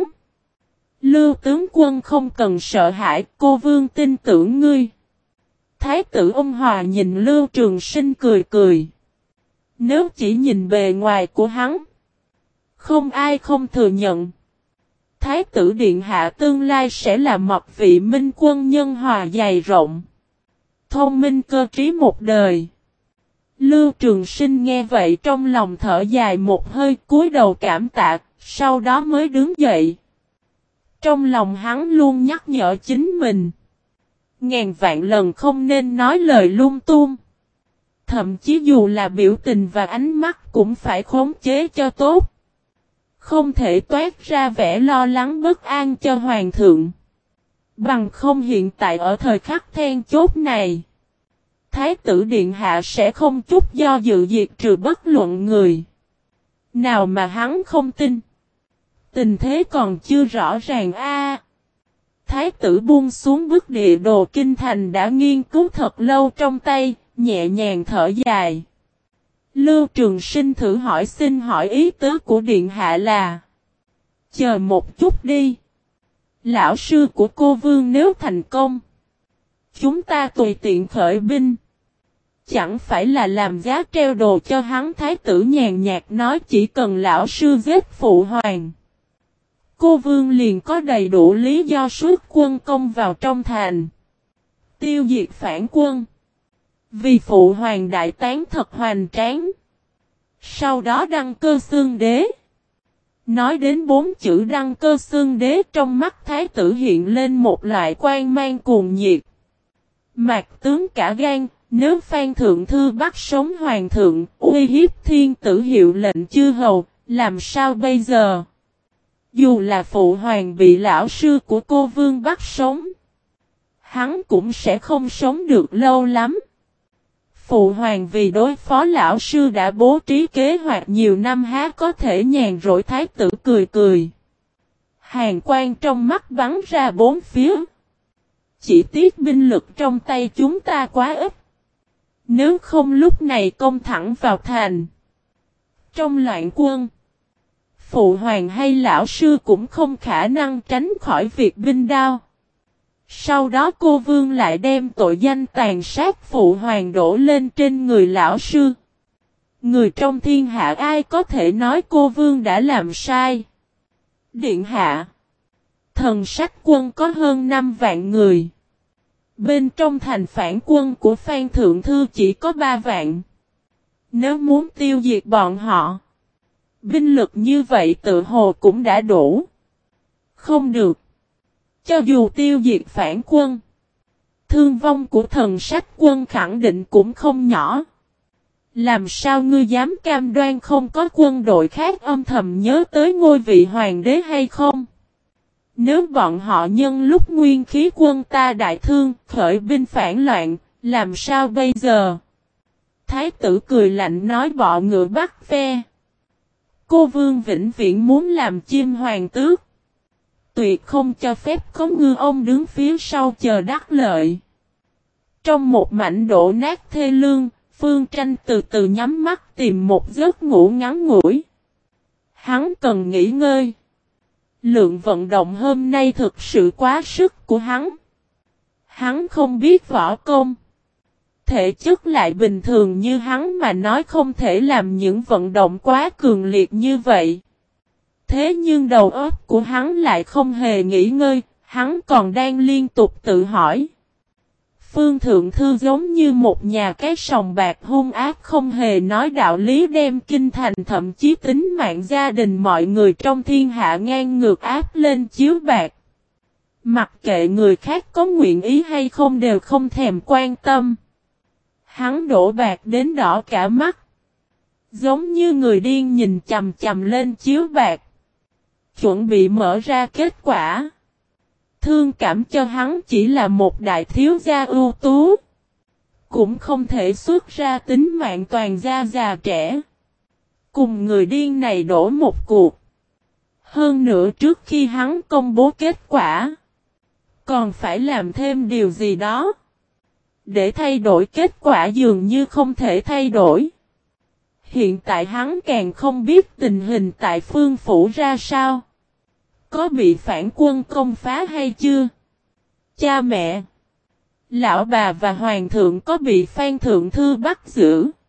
Lưu tướng quân không cần sợ hãi, cô vương tin tưởng ngươi. Thái tử ôn hòa nhìn Lưu Trường Sinh cười cười. Nếu chỉ nhìn bề ngoài của hắn, không ai không thừa nhận. Thái tử Điện Hạ tương lai sẽ là một vị minh quân nhân hòa dày rộng. Thông minh cơ trí một đời. Lưu Trường Sinh nghe vậy trong lòng thở dài một hơi cúi đầu cảm tạ, sau đó mới đứng dậy. Trong lòng hắn luôn nhắc nhở chính mình. Ngàn vạn lần không nên nói lời lung tung. Thậm chí dù là biểu tình và ánh mắt cũng phải khống chế cho tốt. Không thể toát ra vẻ lo lắng bất an cho hoàng thượng. Bằng không hiện tại ở thời khắc then chốt này. Thái tử Điện Hạ sẽ không chút do dự diệt trừ bất luận người. Nào mà hắn không tin. Tình thế còn chưa rõ ràng a. Thái tử buông xuống bức địa đồ kinh thành đã nghiên cứu thật lâu trong tay, nhẹ nhàng thở dài. Lưu Trường Sinh thử hỏi xin hỏi ý tứ của Điện Hạ là. Chờ một chút đi. Lão sư của cô vương nếu thành công. Chúng ta tùy tiện khởi binh. Chẳng phải là làm giá treo đồ cho hắn. Thái tử nhàn nhạt nói chỉ cần lão sư giết phụ hoàng. Cô vương liền có đầy đủ lý do xuất quân công vào trong thành. Tiêu diệt phản quân. Vì phụ hoàng đại tán thật hoành tráng. Sau đó đăng cơ xương đế. Nói đến 4 chữ đăng cơ xương đế trong mắt thái tử hiện lên một loại quan mang cuồng nhiệt. Mạc tướng cả gan, nếu Phan Thượng Thư bắt sống hoàng thượng, uy hiếp thiên tử hiệu lệnh chư hầu, làm sao bây giờ? Dù là phụ hoàng bị lão sư của cô vương bắt sống, hắn cũng sẽ không sống được lâu lắm. Phụ hoàng vì đối phó lão sư đã bố trí kế hoạch nhiều năm há có thể nhàn rỗi. Thái tử cười cười. Hàn quang trong mắt bắn ra bốn phía. Chỉ tiếc binh lực trong tay chúng ta quá ít. Nếu không lúc này công thẳng vào thành. Trong loạn quân, phụ hoàng hay lão sư cũng không khả năng tránh khỏi việc binh đao. Sau đó cô vương lại đem tội danh tàn sát phụ hoàng đổ lên trên người lão sư. Người trong thiên hạ ai có thể nói cô vương đã làm sai? Điện hạ. Thần Sách Quân có hơn 5 vạn người. Bên trong thành phản quân của Phan Thượng Thư chỉ có 3 vạn. Nếu muốn tiêu diệt bọn họ, binh lực như vậy tự hồ cũng đã đủ. Không được. Cho dù tiêu diệt phản quân, thương vong của Thần Sách Quân khẳng định cũng không nhỏ. Làm sao ngươi dám cam đoan không có quân đội khác âm thầm nhớ tới ngôi vị hoàng đế hay không? Nếu bọn họ nhân lúc nguyên khí quân ta đại thương khởi binh phản loạn, làm sao bây giờ? Thái tử cười lạnh nói bọ ngựa bắt ve. Cô vương vĩnh viễn muốn làm chim hoàng tước. Tuyệt không cho phép có ngư ông đứng phía sau chờ đắc lợi. Trong một mảnh đổ nát thê lương, Phương Tranh từ từ nhắm mắt tìm một giấc ngủ ngắn ngủi. Hắn cần nghỉ ngơi. Lượng vận động hôm nay thực sự quá sức của hắn. Hắn không biết võ công. Thể chất lại bình thường như hắn mà nói không thể làm những vận động quá cường liệt như vậy. Thế nhưng đầu óc của hắn lại không hề nghỉ ngơi, hắn còn đang liên tục tự hỏi. Phương Thượng Thư giống như một nhà cái sòng bạc hung ác không hề nói đạo lý đem kinh thành thậm chí tính mạng gia đình mọi người trong thiên hạ ngang ngược áp lên chiếu bạc. Mặc kệ người khác có nguyện ý hay không đều không thèm quan tâm. Hắn đổ bạc đến đỏ cả mắt. Giống như người điên nhìn chằm chằm lên chiếu bạc. Chuẩn bị mở ra kết quả. Thương cảm cho hắn chỉ là một đại thiếu gia ưu tú. Cũng không thể xuất ra tính mạng toàn gia già trẻ. Cùng người điên này đổ một cuộc. Hơn nữa trước khi hắn công bố kết quả. Còn phải làm thêm điều gì đó. Để thay đổi kết quả dường như không thể thay đổi. Hiện tại hắn càng không biết tình hình tại Phương Phủ ra sao. Có bị phản quân công phá hay chưa? Cha mẹ, lão bà và hoàng thượng có bị Phan Thượng Thư bắt giữ?